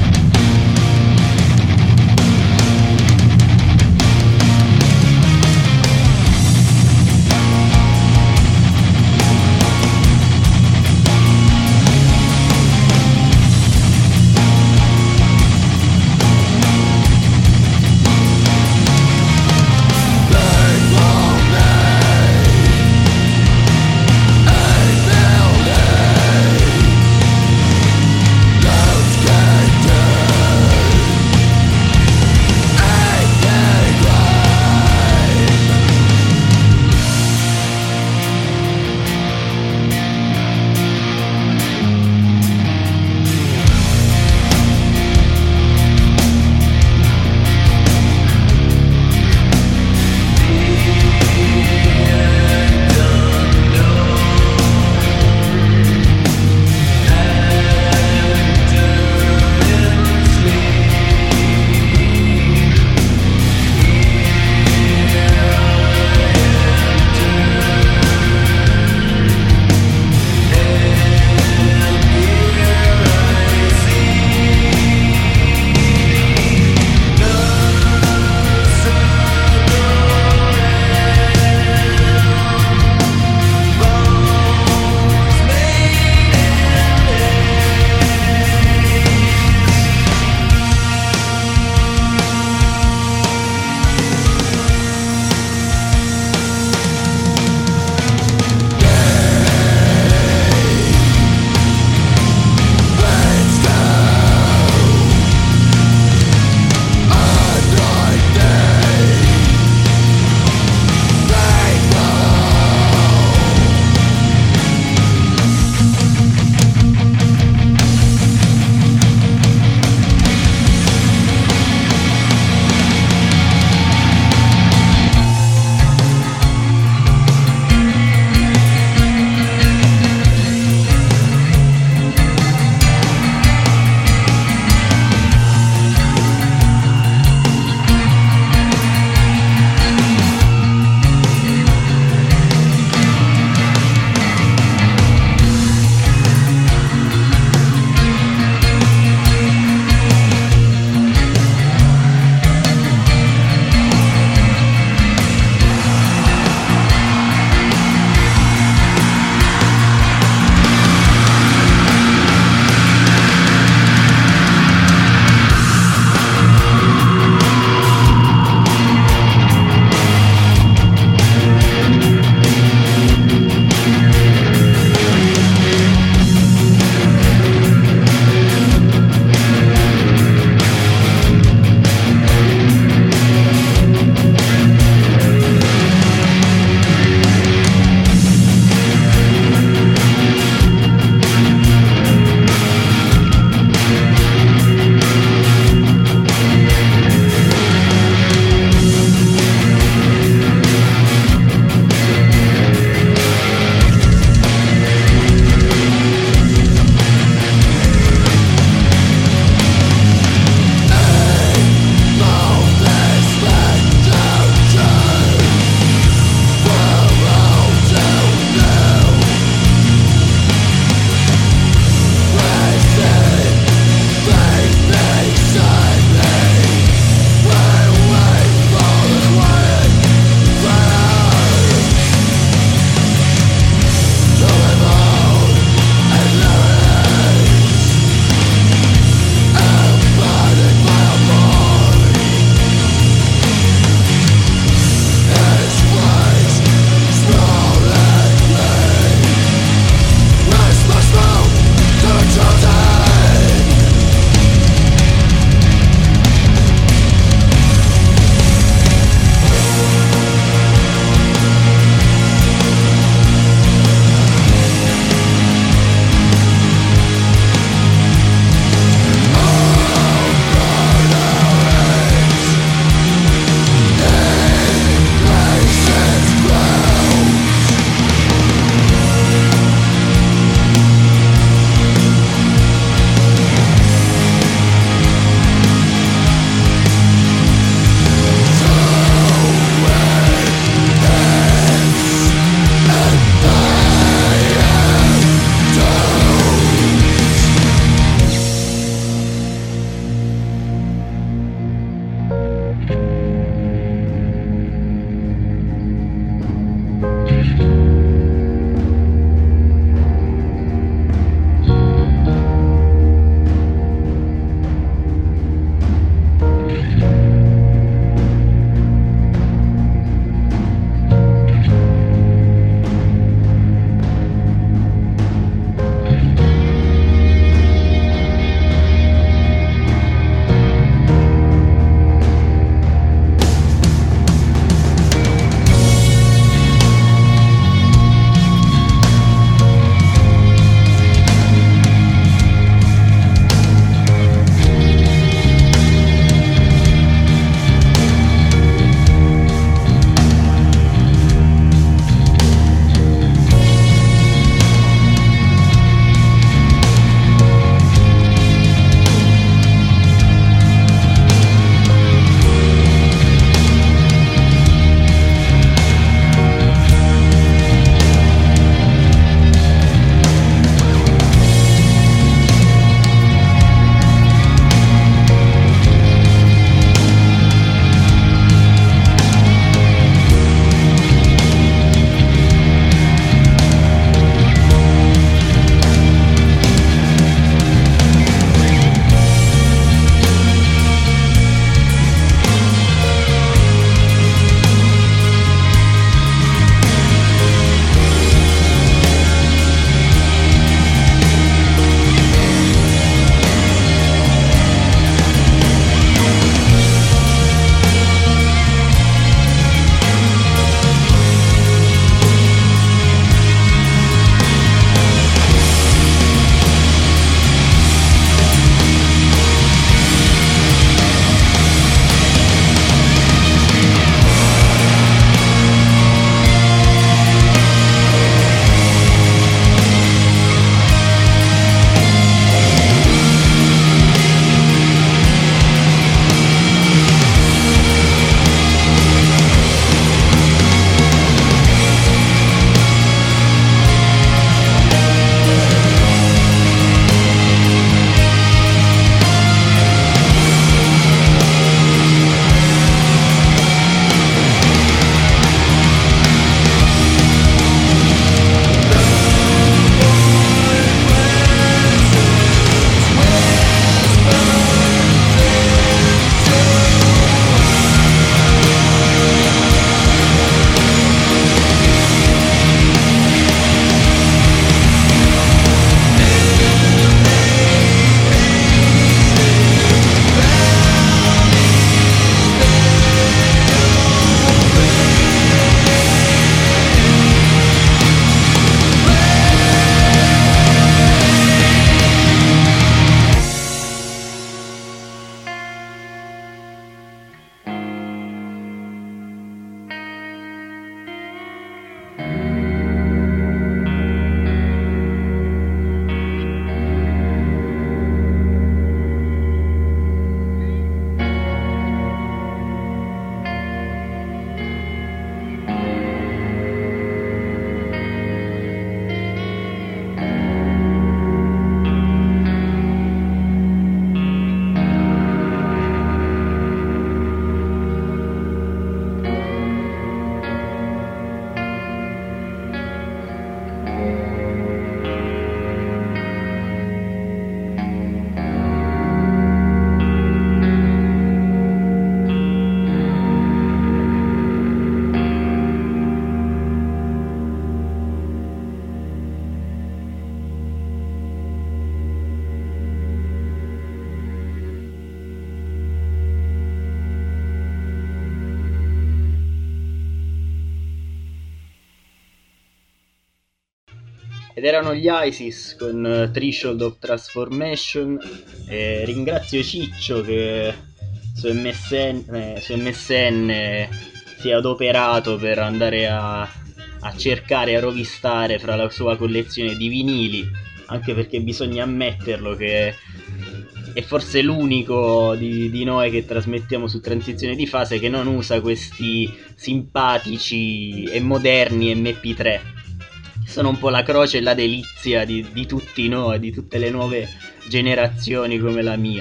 ed erano gli ISIS con uh, Threshold of Transformation. E ringrazio Ciccio che su M S N, eh, su M S N eh, si è adoperato per andare a, a cercare, a rovistare fra la sua collezione di vinili, anche perché bisogna ammetterlo che è forse l'unico di, di noi che trasmettiamo su Transizione di Fase che non usa questi simpatici e moderni M P tre. Sono un po' la croce e la delizia di, di tutti noi, di tutte le nuove generazioni come la mia.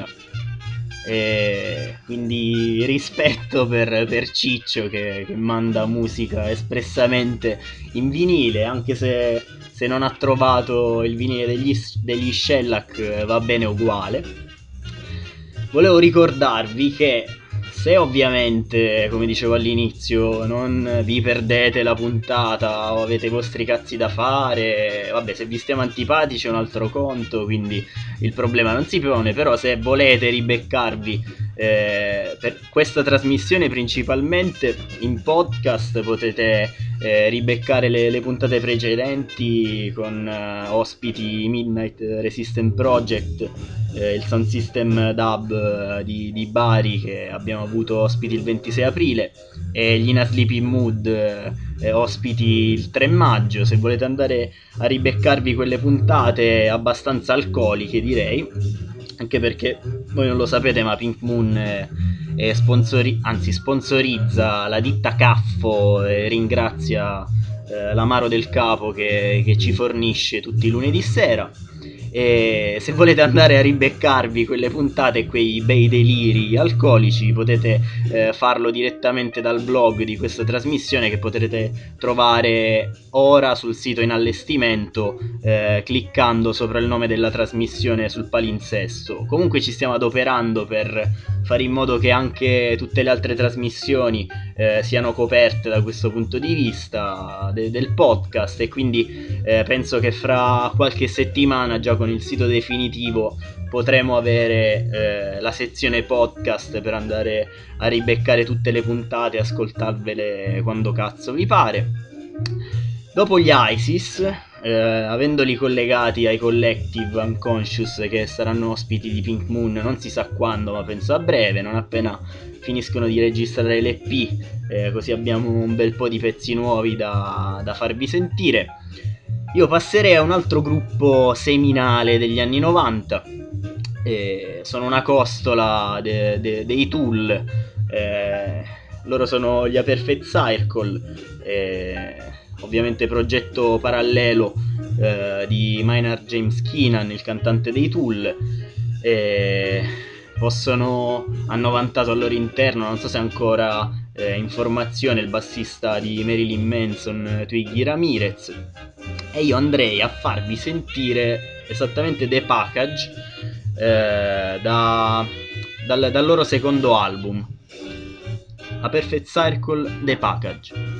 E quindi rispetto per, per Ciccio che, che manda musica espressamente in vinile, anche se, se non ha trovato il vinile degli, degli Shellac va bene uguale. Volevo ricordarvi che se ovviamente, come dicevo all'inizio, non vi perdete la puntata o avete i vostri cazzi da fare, vabbè, se vi stiamo antipatici è un altro conto, quindi il problema non si pone. Però se volete ribeccarvi eh, per questa trasmissione principalmente in podcast, potete eh, ribeccare le, le puntate precedenti con eh, ospiti Midnight Resistance Project, eh, il sound system dub eh, di, di Bari, che abbiamo avuto ospiti il ventisei aprile, e gli In a Sleeping Mood eh, ospiti il tre maggio. Se volete andare a ribeccarvi quelle puntate abbastanza alcoliche, direi, anche perché voi non lo sapete, ma Pink Moon è, è sponsori- anzi sponsorizza la ditta Caffo e ringrazia eh, l'amaro del capo che, che ci fornisce tutti i lunedì sera. E se volete andare a ribeccarvi quelle puntate e quei bei deliri alcolici, potete eh, farlo direttamente dal blog di questa trasmissione, che potrete trovare ora sul sito in allestimento eh, cliccando sopra il nome della trasmissione sul palinsesto. Comunque ci stiamo adoperando per fare in modo che anche tutte le altre trasmissioni eh, siano coperte da questo punto di vista de- del podcast, e quindi eh, penso che fra qualche settimana, già con il sito definitivo, potremo avere eh, la sezione podcast per andare a ribeccare tutte le puntate e ascoltarvele quando cazzo vi pare. Dopo gli ISIS, eh, avendoli collegati ai Collective Unconscious, che saranno ospiti di Pink Moon non si sa quando, ma penso a breve, non appena finiscono di registrare l'E P, eh, così abbiamo un bel po' di pezzi nuovi da, da farvi sentire. Io passerei a un altro gruppo seminale degli anni novanta, eh, sono una costola de, de, dei Tool, eh, loro sono gli A Perfect Circle, eh, ovviamente progetto parallelo eh, di Maynard James Keenan, il cantante dei Tool. eh, possono, hanno vantato al loro interno, non so se ancora eh, in formazione, il bassista di Marilyn Manson, Twiggy Ramirez, e io andrei a farvi sentire esattamente The Package eh, da, dal, dal loro secondo album, A Perfect Circle, The Package.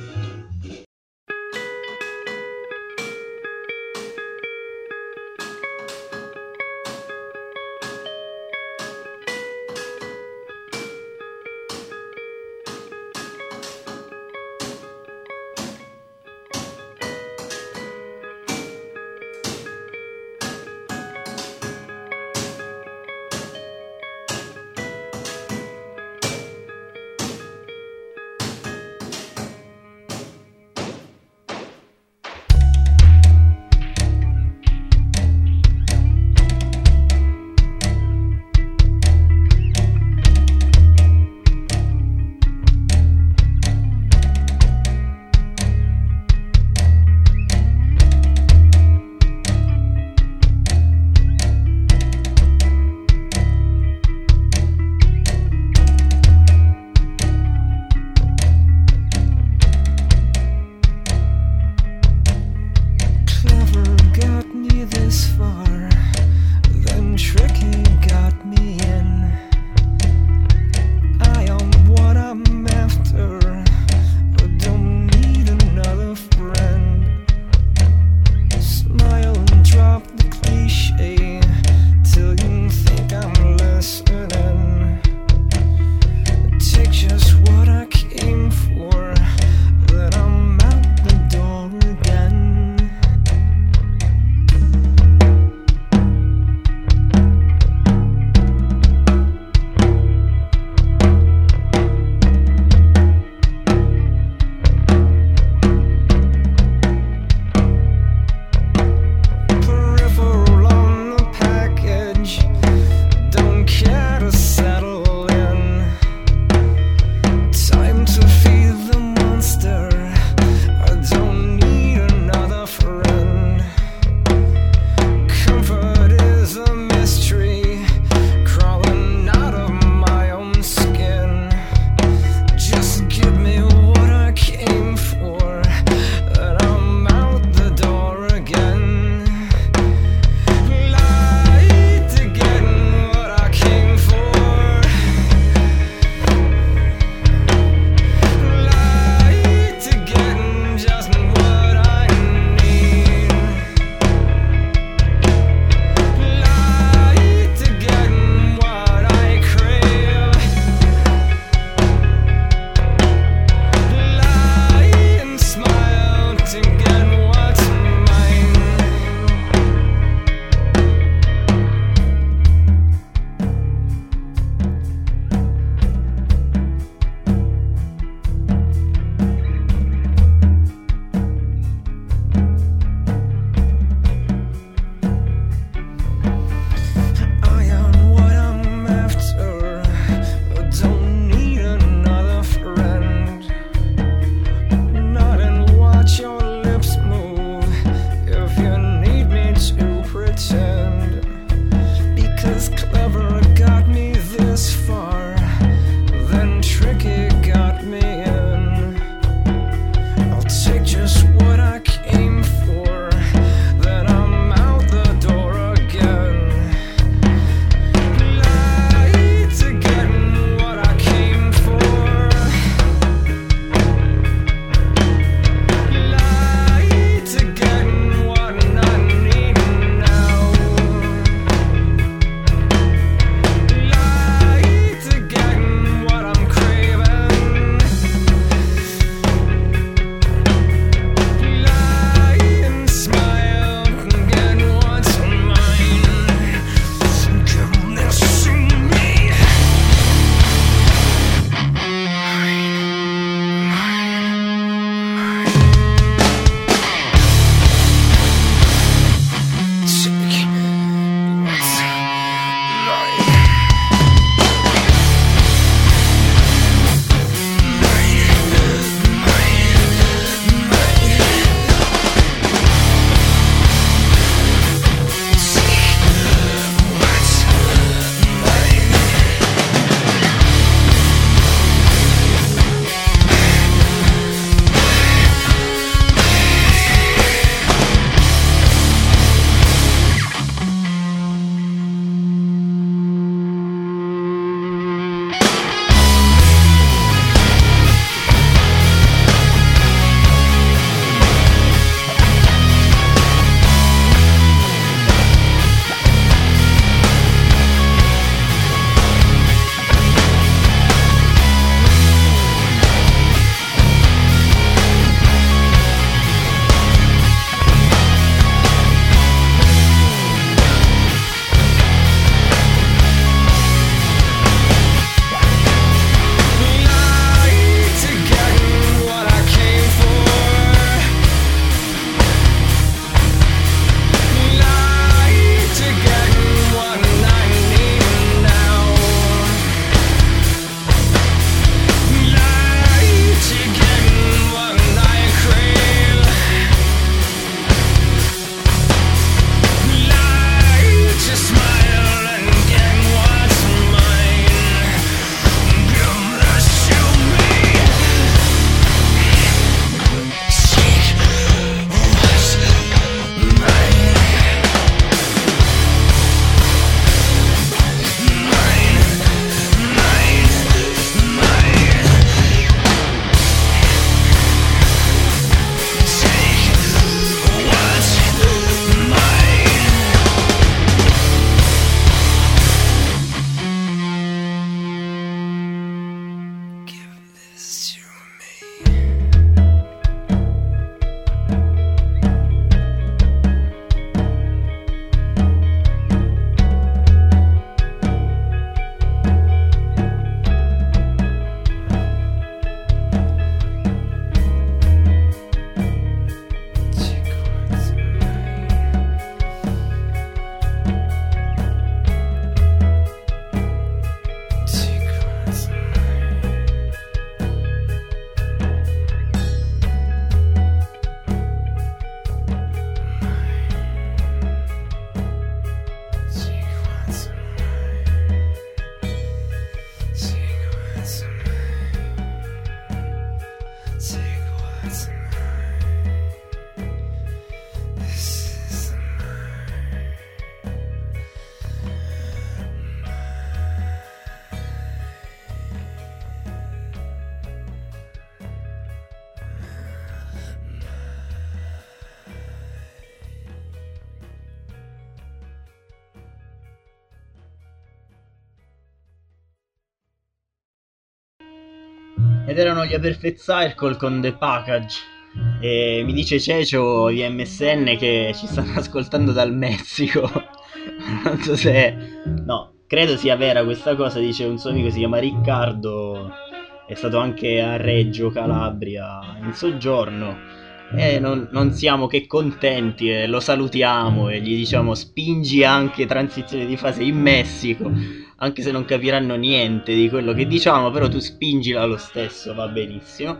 Ed erano gli A Perfect Circle con The Package. E mi dice Cecio via M S N che ci stanno ascoltando dal Messico. Non so se... no, credo sia vera questa cosa. Dice un suo amico, si chiama Riccardo, è stato anche a Reggio Calabria in soggiorno. E non, non siamo che contenti e lo salutiamo e gli diciamo spingi anche transizione di fase in Messico, anche se non capiranno niente di quello che diciamo, però tu spingila lo stesso, va benissimo.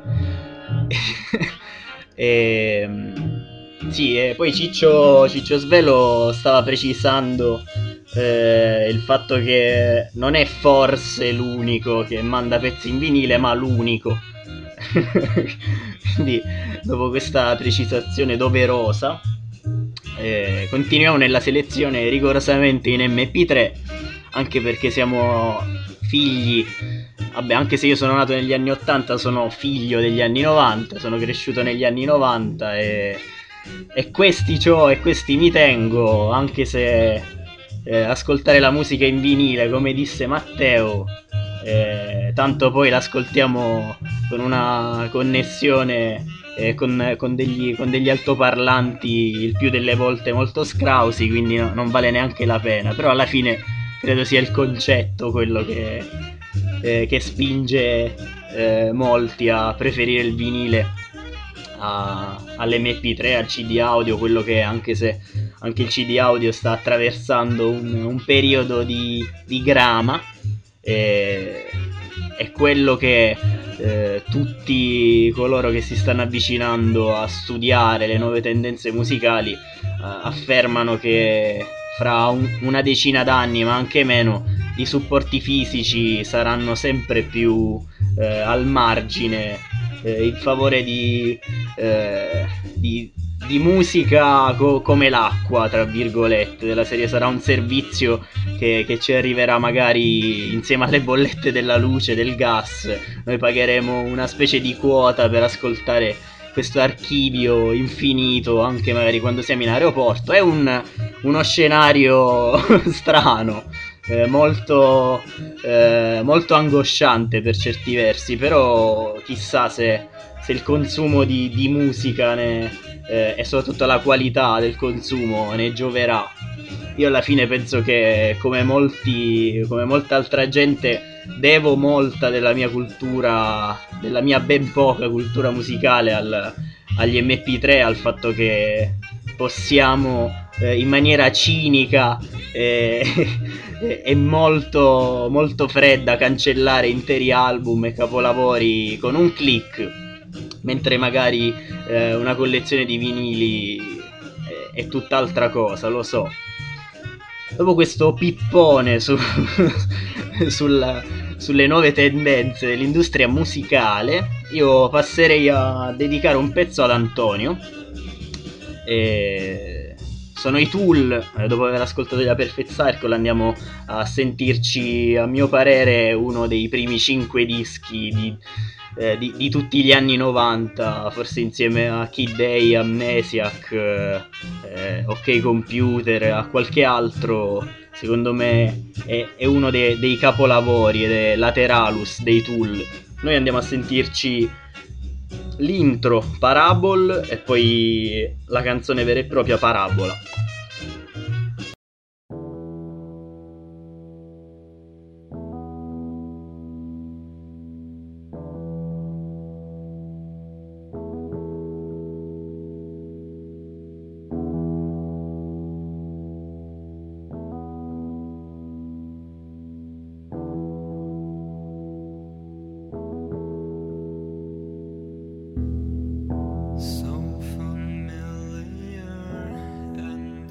E sì, e poi Ciccio, Ciccio Svelo stava precisando eh, il fatto che non è forse l'unico che manda pezzi in vinile, ma l'unico. Quindi dopo questa precisazione doverosa eh, continuiamo nella selezione rigorosamente in M P tre, anche perché siamo figli, vabbè, anche se io sono nato negli anni ottanta, sono figlio degli anni novanta, sono cresciuto negli anni novanta e, e questi c'ho e questi mi tengo, anche se eh, ascoltare la musica in vinile, come disse Matteo, eh, tanto poi l'ascoltiamo con una connessione eh, con, con, degli, con degli altoparlanti il più delle volte molto scrausi, quindi no, non vale neanche la pena, però alla fine credo sia il concetto quello che, eh, che spinge eh, molti a preferire il vinile a, all'emme pi tre, al C D audio, quello che è, anche se anche il C D audio sta attraversando un, un periodo di, di grama. E, è quello che eh, tutti coloro che si stanno avvicinando a studiare le nuove tendenze musicali eh, affermano che fra un, una decina d'anni, ma anche meno, i supporti fisici saranno sempre più eh, al margine eh, in favore di, eh, di, di musica co- come l'acqua, tra virgolette, della serie sarà un servizio che, che ci arriverà magari insieme alle bollette della luce, del gas. Noi pagheremo una specie di quota per ascoltare questo archivio infinito, anche magari quando siamo in aeroporto. È un, uno scenario strano, eh, molto, eh, molto angosciante per certi versi, però chissà se, se il consumo di, di musica ne, eh, e soprattutto la qualità del consumo ne gioverà. Io alla fine penso che come molti, come molta altra gente, devo molta della mia cultura, della mia ben poca cultura musicale al, agli emme pi tre, al fatto che possiamo eh, in maniera cinica e, e, e molto, molto fredda cancellare interi album e capolavori con un click, mentre magari eh, una collezione di vinili è, è tutt'altra cosa, lo so. Dopo questo pippone su, sulla, sulle nuove tendenze dell'industria musicale, io passerei a dedicare un pezzo ad Antonio. E sono i Tool. Dopo aver ascoltato la Perfect Circle andiamo a sentirci, a mio parere, uno dei primi cinque dischi di, eh, di, di tutti gli anni novanta, forse insieme a Kid Day, Amnesiac, eh, OK Computer, a qualche altro. Secondo me è, è uno de, dei capolavori ed è Lateralus dei Tool. Noi andiamo a sentirci l'intro Parable e poi la canzone vera e propria Parabola. So familiar and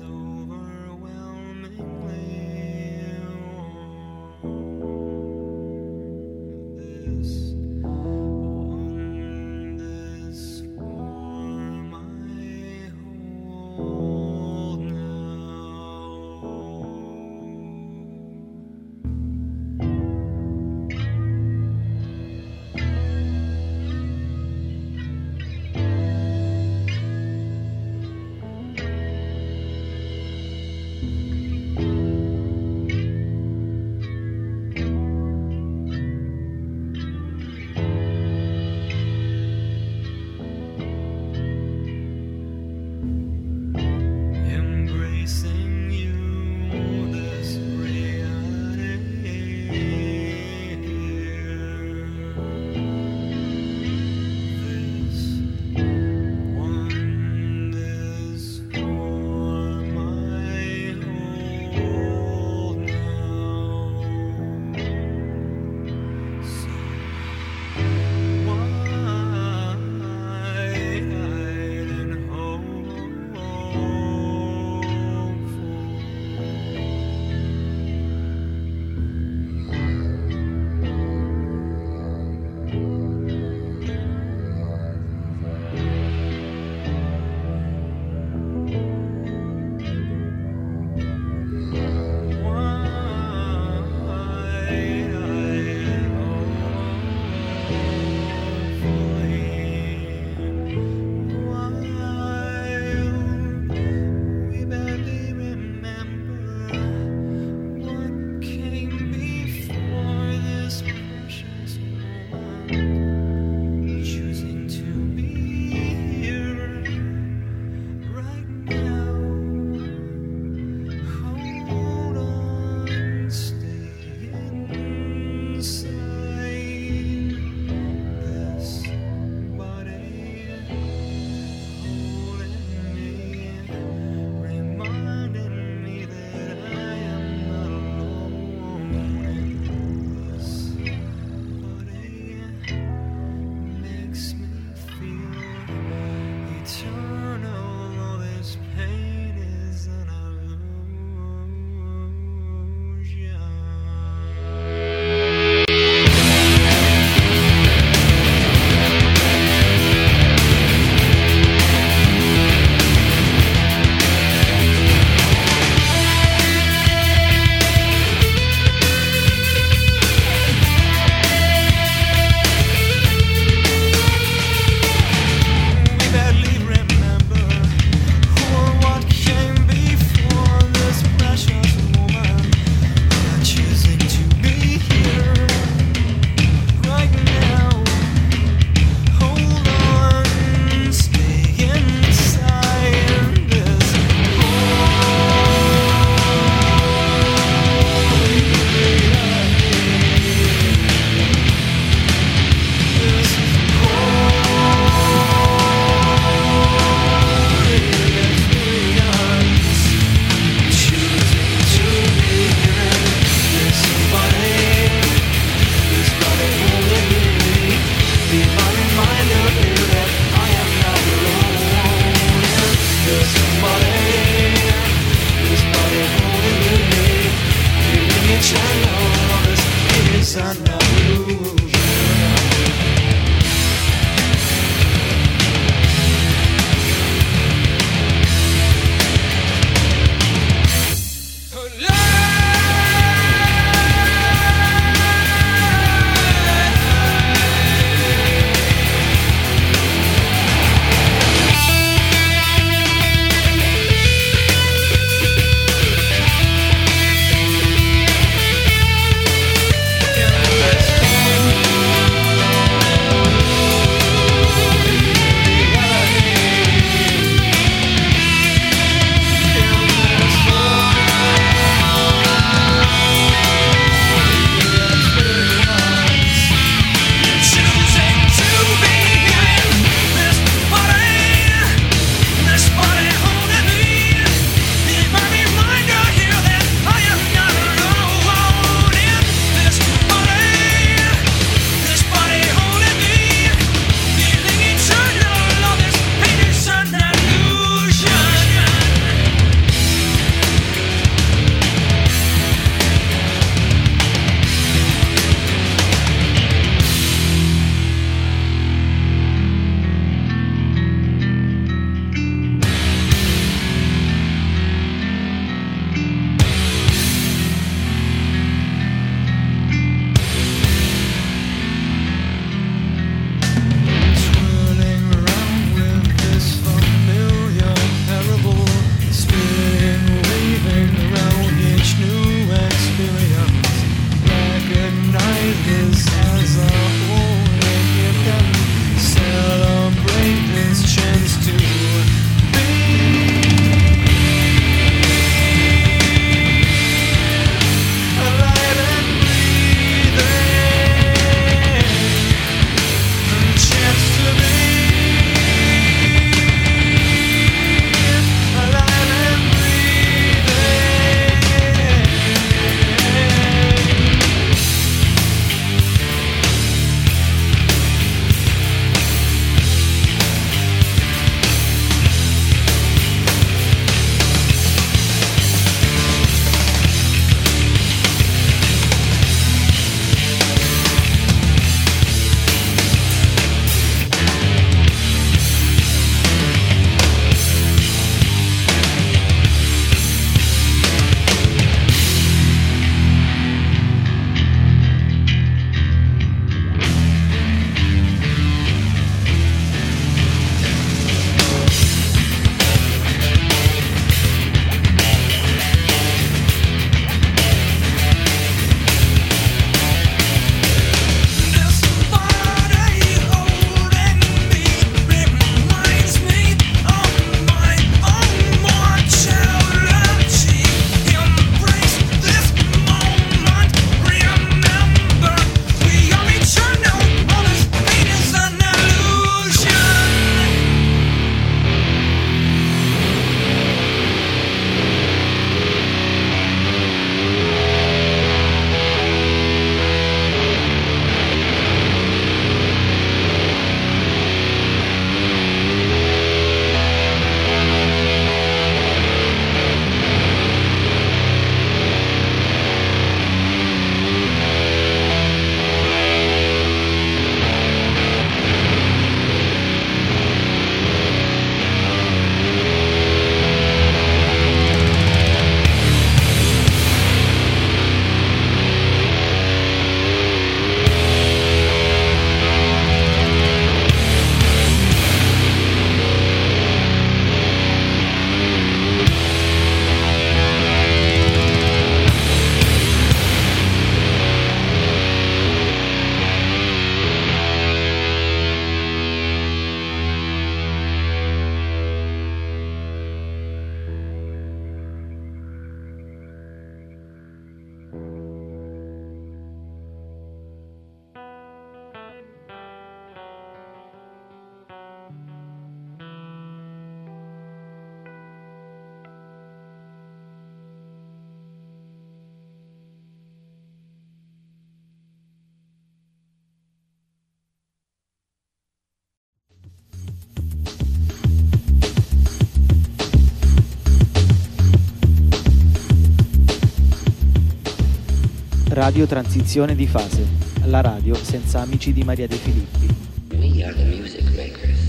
Radio Transizione di Fase, la radio senza amici di Maria De Filippi. We are the music makers.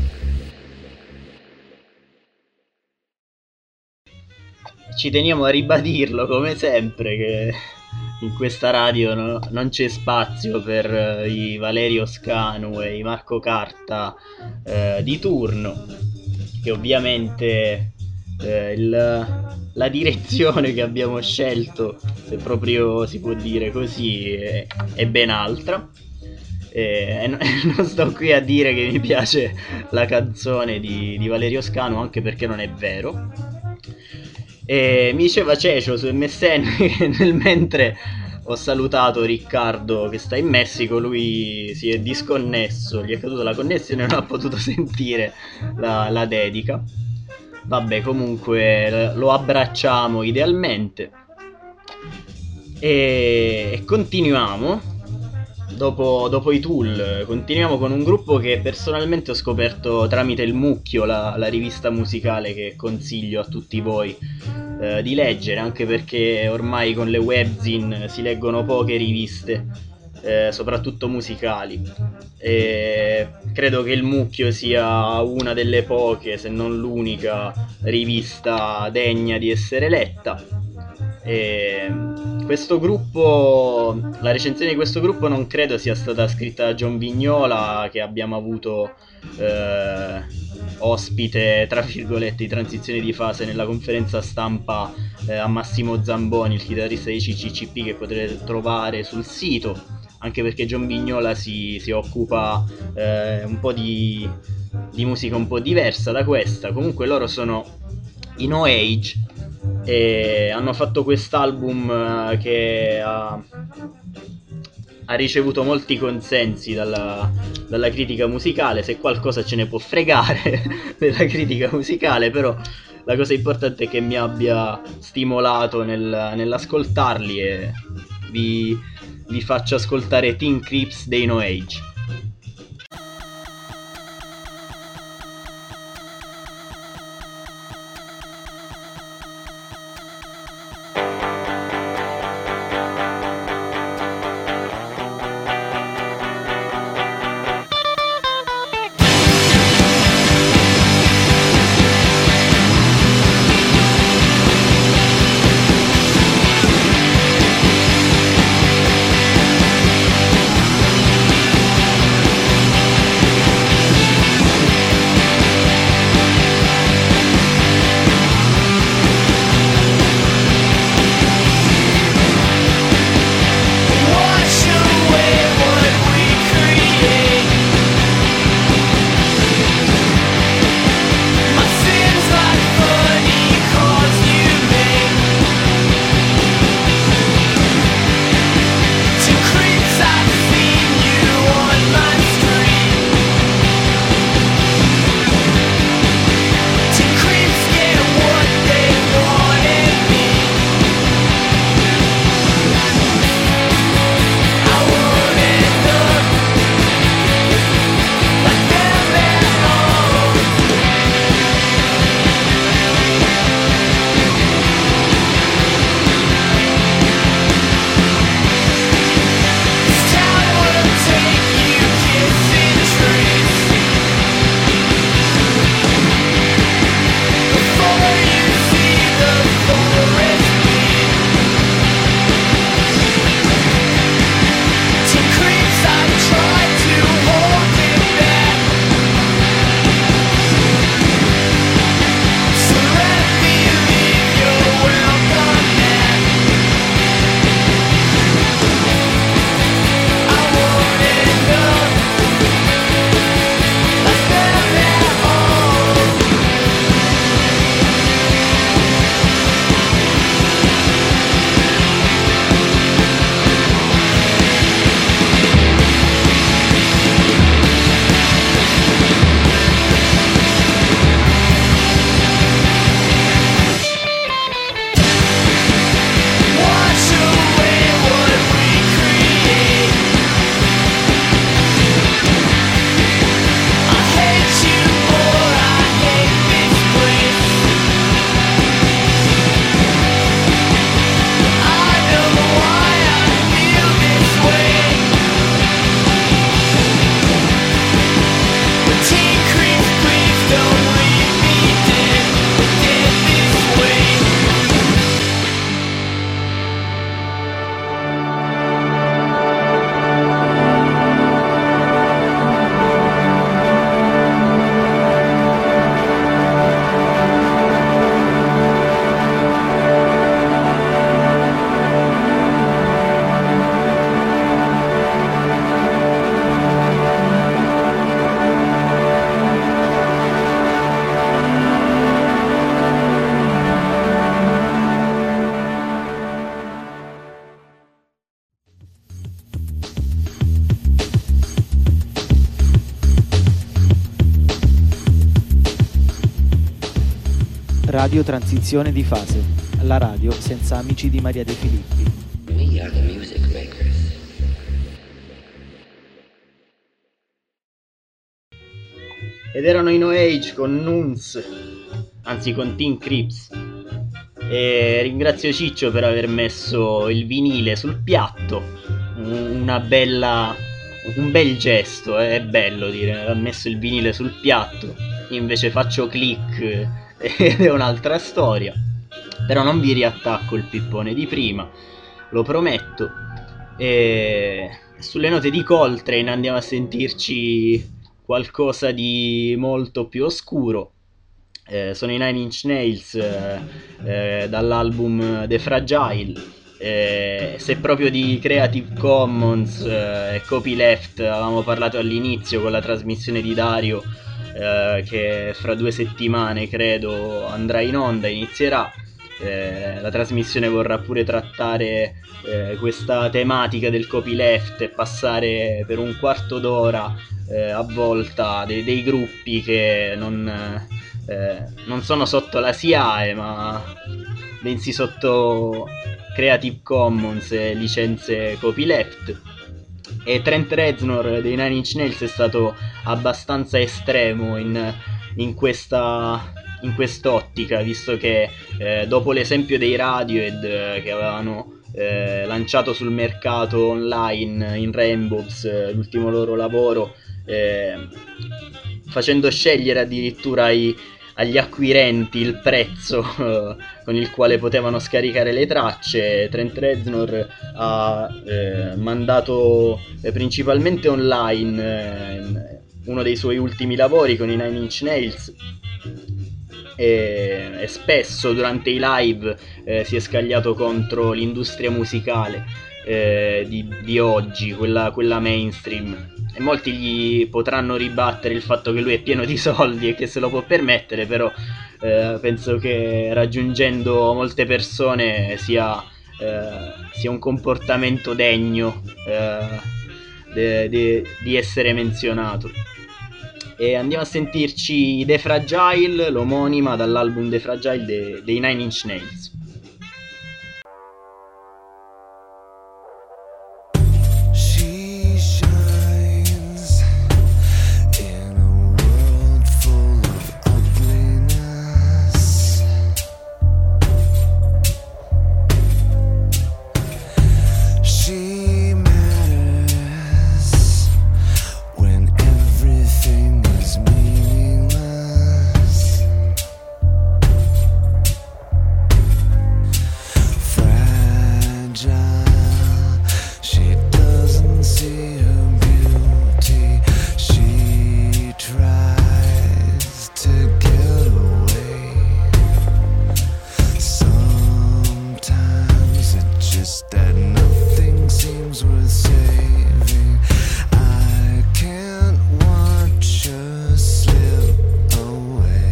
Ci teniamo a ribadirlo come sempre che in questa radio no, non c'è spazio per uh, i Valerio Scanu e i Marco Carta uh, di turno, che ovviamente uh, il, la direzione che abbiamo scelto, se proprio si può dire così, è, è ben altra. E, e non sto qui a dire che mi piace la canzone di, di Valerio Scanu, anche perché non è vero. E mi diceva Cecio su M S N che nel mentre ho salutato Riccardo che sta in Messico, lui si è disconnesso, gli è caduta la connessione e non ha potuto sentire la, la dedica. Vabbè, comunque lo abbracciamo idealmente e, e continuiamo. Dopo, dopo i Tool continuiamo con un gruppo che personalmente ho scoperto tramite il Mucchio, la, la rivista musicale che consiglio a tutti voi eh, di leggere, anche perché ormai con le webzine si leggono poche riviste, eh, soprattutto musicali, e credo che il Mucchio sia una delle poche, se non l'unica, rivista degna di essere letta. E questo gruppo, la recensione di questo gruppo non credo sia stata scritta da John Vignola, che abbiamo avuto eh, ospite tra virgolette di Transizione di Fase nella conferenza stampa eh, a Massimo Zamboni, il chitarrista di C C C P, che potrete trovare sul sito, anche perché John Vignola si, si occupa eh, un po' di, di musica un po' diversa da questa. Comunque loro sono i No Age e hanno fatto quest'album che ha, ha ricevuto molti consensi dalla, dalla critica musicale. Se qualcosa ce ne può fregare della critica musicale, però la cosa importante è che mi abbia stimolato nel, nell'ascoltarli, e vi, vi faccio ascoltare Teen Creeps dei No Age. We'll be right back. Radio Transizione di Fase, la radio senza amici di Maria De Filippi. We are the music makers. Ed erano i No Age con Nuns, anzi con Teen Crips. E ringrazio Ciccio per aver messo il vinile sul piatto, una bella, un bel gesto, eh? È bello dire, ha messo il vinile sul piatto, io invece faccio click ed è un'altra storia. Però non vi riattacco il pippone di prima, lo prometto. E sulle note di Coltrane andiamo a sentirci qualcosa di molto più oscuro. Eh, sono i Nine Inch Nails eh, eh, dall'album The Fragile. Eh, se proprio di Creative Commons e eh, copyleft avevamo parlato all'inizio con la trasmissione di Dario, eh, che fra due settimane credo andrà in onda, inizierà. Eh, la trasmissione vorrà pure trattare eh, questa tematica del copyleft e passare per un quarto d'ora eh, a volta dei, dei gruppi che non, eh, non sono sotto la S I A E ma bensì sotto Creative Commons e licenze copyleft. E Trent Reznor dei Nine Inch Nails è stato abbastanza estremo in, in questa in quest'ottica, visto che eh, dopo l'esempio dei Radiohead eh, che avevano eh, lanciato sul mercato online in Rainbows eh, l'ultimo loro lavoro, eh, facendo scegliere addirittura ai, agli acquirenti il prezzo eh, con il quale potevano scaricare le tracce, Trent Reznor ha eh, mandato eh, principalmente online eh, uno dei suoi ultimi lavori con i Nine Inch Nails. E, e spesso durante i live eh, si è scagliato contro l'industria musicale eh, di, di oggi, quella, quella mainstream, e molti gli potranno ribattere il fatto che lui è pieno di soldi e che se lo può permettere, però eh, penso che raggiungendo molte persone sia, eh, sia un comportamento degno eh, de, de, di essere menzionato. E andiamo a sentirci The Fragile, l'omonima dall'album The Fragile de- dei Nine Inch Nails. She shines in a world full of ugliness. She matters when everything is meaningless. Fragile, she doesn't see her beauty. She tries to get away. Sometimes it's just that nothing seems worth saving. I can't watch her slip away.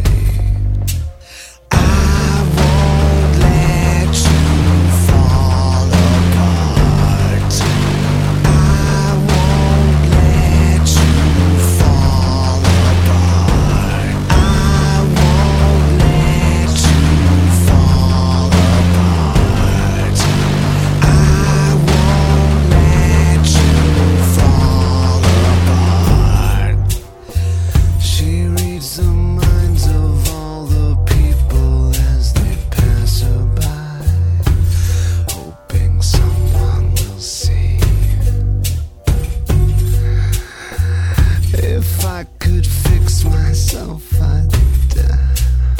I won't let you fall apart. I won't let you fall apart. I won't let you fall apart. I won't let you fall apart. She reads the minds of all the people as they pass her by, hoping someone will see. If I could fix myself, I'd die.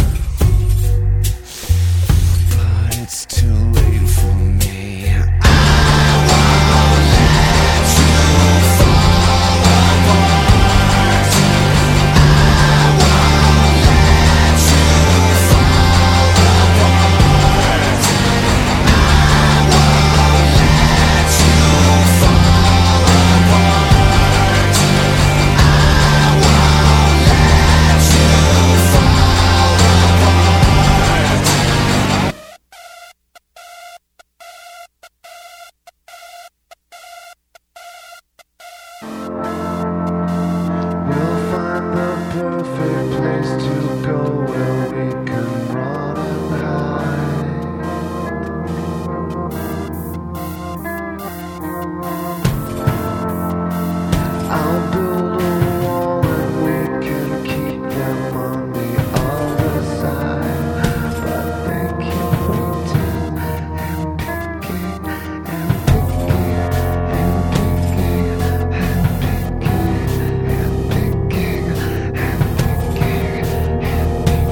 But it's too late for me. I won't let you fall apart. I won't let you fall apart. I won't let you fall apart. I won't let you place to go where we can run and hide. I'll build a wall and we can keep them on the other side, but they keep waiting and picking and picking and picking and picking and picking and picking and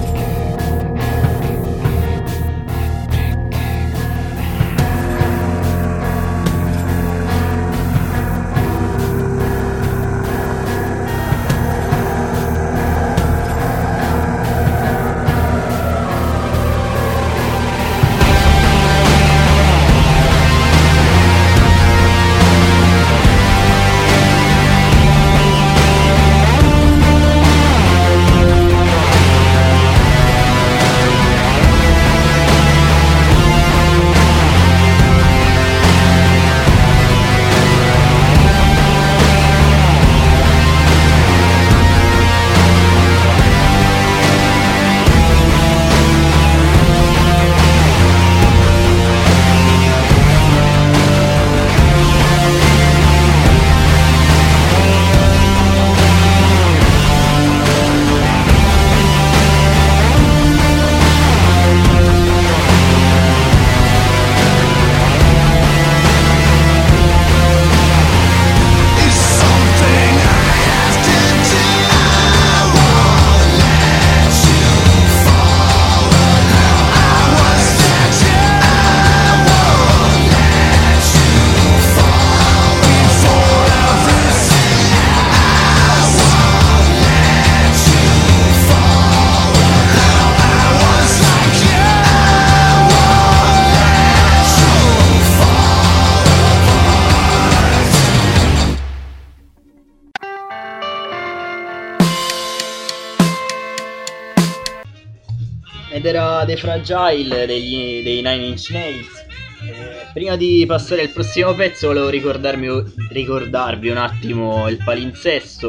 ed era The Fragile degli, dei Nine Inch Nails. Eh, prima di passare al prossimo pezzo volevo ricordarmi, ricordarvi un attimo il palinsesto.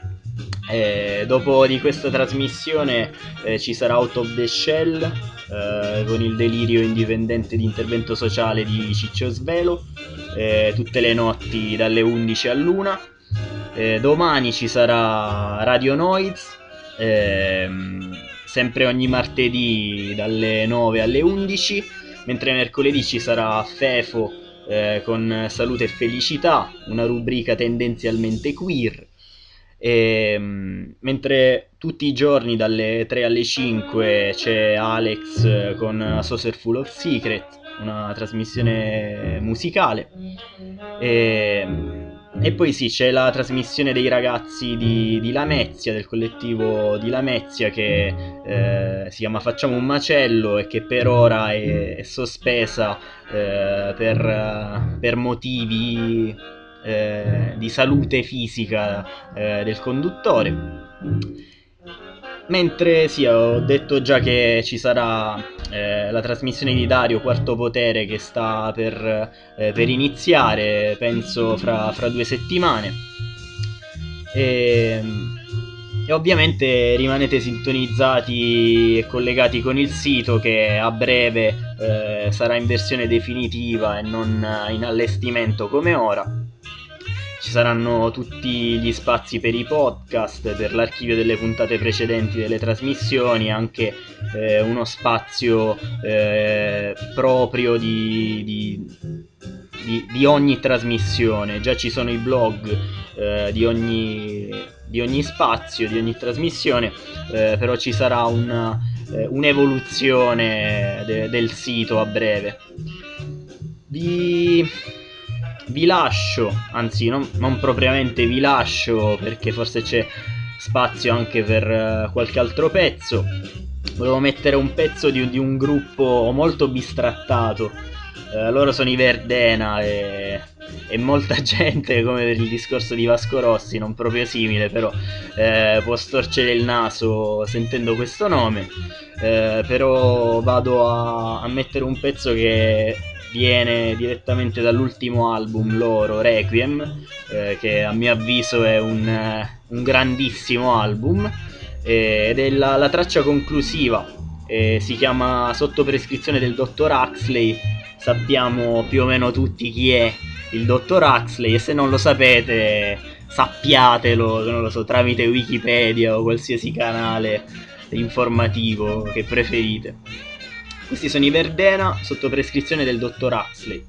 Eh, dopo di questa trasmissione eh, ci sarà Out of the Shell eh, con il delirio indipendente di intervento sociale di Ciccio Svelo, eh, tutte le notti dalle undici all'una. Eh, domani ci sarà Radio Noiz, ehm, sempre ogni martedì dalle nove alle undici, mentre mercoledì ci sarà Fefo eh, con Salute e Felicità, una rubrica tendenzialmente queer, e, mentre tutti i giorni dalle tre alle cinque c'è Alex con A Saucer Full of Secret, una trasmissione musicale, e... E poi sì, c'è la trasmissione dei ragazzi di, di Lamezia, del collettivo di Lamezia, che eh, si chiama Facciamo un macello e che per ora è, è sospesa eh, per, per motivi eh, di salute fisica eh, del conduttore. Mentre sì, ho detto già che ci sarà eh, la trasmissione di Dario Quarto Potere che sta per, eh, per iniziare, penso fra, fra due settimane. E, e ovviamente rimanete sintonizzati e collegati con il sito, che a breve eh, sarà in versione definitiva e non in allestimento come ora. Ci saranno tutti gli spazi per i podcast, per l'archivio delle puntate precedenti delle trasmissioni, anche eh, uno spazio eh, proprio di, di, di, di ogni trasmissione. Già ci sono i blog eh, di, ogni, di ogni spazio, di ogni trasmissione, eh, però ci sarà una, eh, un'evoluzione de, del sito a breve. Vi... Vi lascio, anzi non, non propriamente vi lascio, perché forse c'è spazio anche per uh, qualche altro pezzo. Volevo mettere un pezzo di, di un gruppo molto bistrattato. Uh, loro sono i Verdena e, e molta gente, come per il discorso di Vasco Rossi, non proprio simile, però uh, può storcere il naso sentendo questo nome. Uh, però vado a, a mettere un pezzo che viene direttamente dall'ultimo album loro, Requiem, eh, che a mio avviso è un, uh, un grandissimo album, eh, ed è la, la traccia conclusiva, eh, si chiama Sotto prescrizione del dottor Huxley. Sappiamo più o meno tutti chi è il dottor Huxley, e se non lo sapete sappiatelo, non lo so, tramite Wikipedia o qualsiasi canale informativo che preferite. Questi sono i Verdena, sotto prescrizione del dottor Huxley.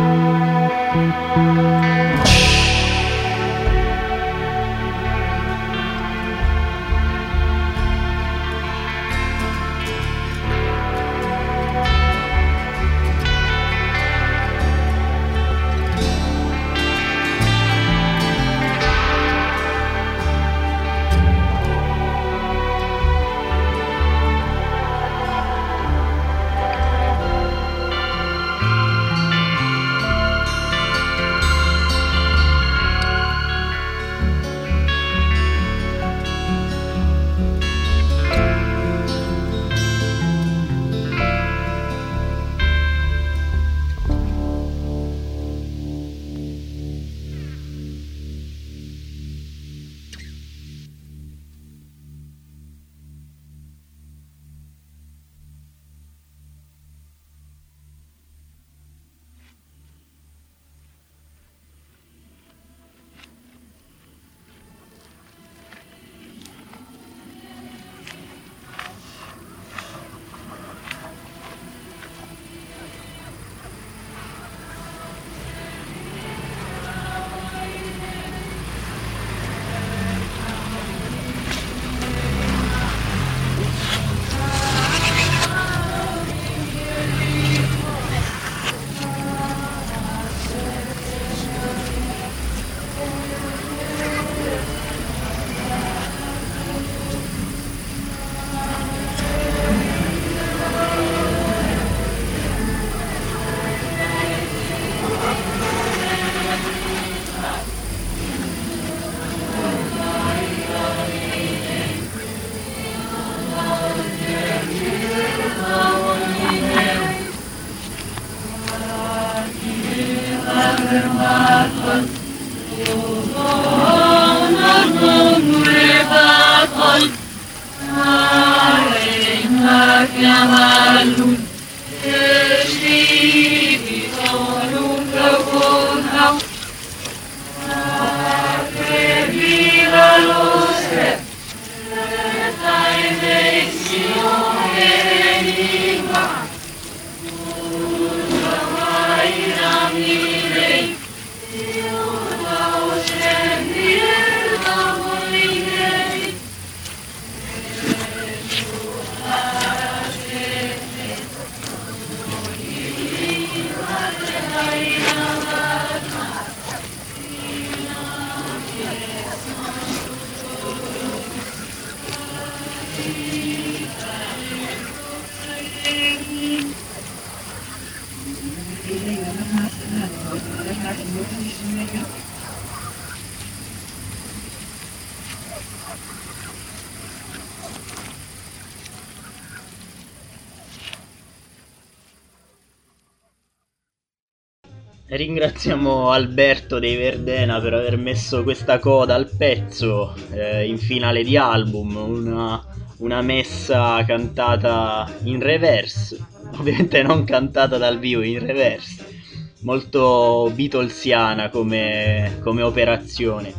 Ringraziamo Alberto dei Verdena per aver messo questa coda al pezzo eh, in finale di album, una, una messa cantata in reverse, ovviamente non cantata dal vivo, in reverse, molto beatlesiana come, come operazione.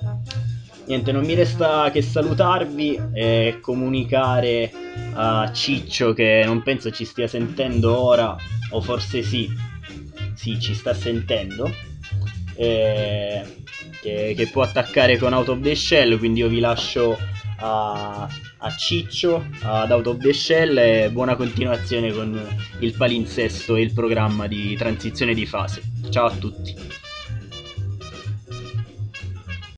Niente, non mi resta che salutarvi e comunicare a Ciccio, che non penso ci stia sentendo ora, o forse sì. Sì, ci sta sentendo, eh, che, che può attaccare con Out of the Shell, quindi io vi lascio a, a Ciccio, ad Out of the Shell, e buona continuazione con il palinsesto e il programma di transizione di fase. Ciao a tutti.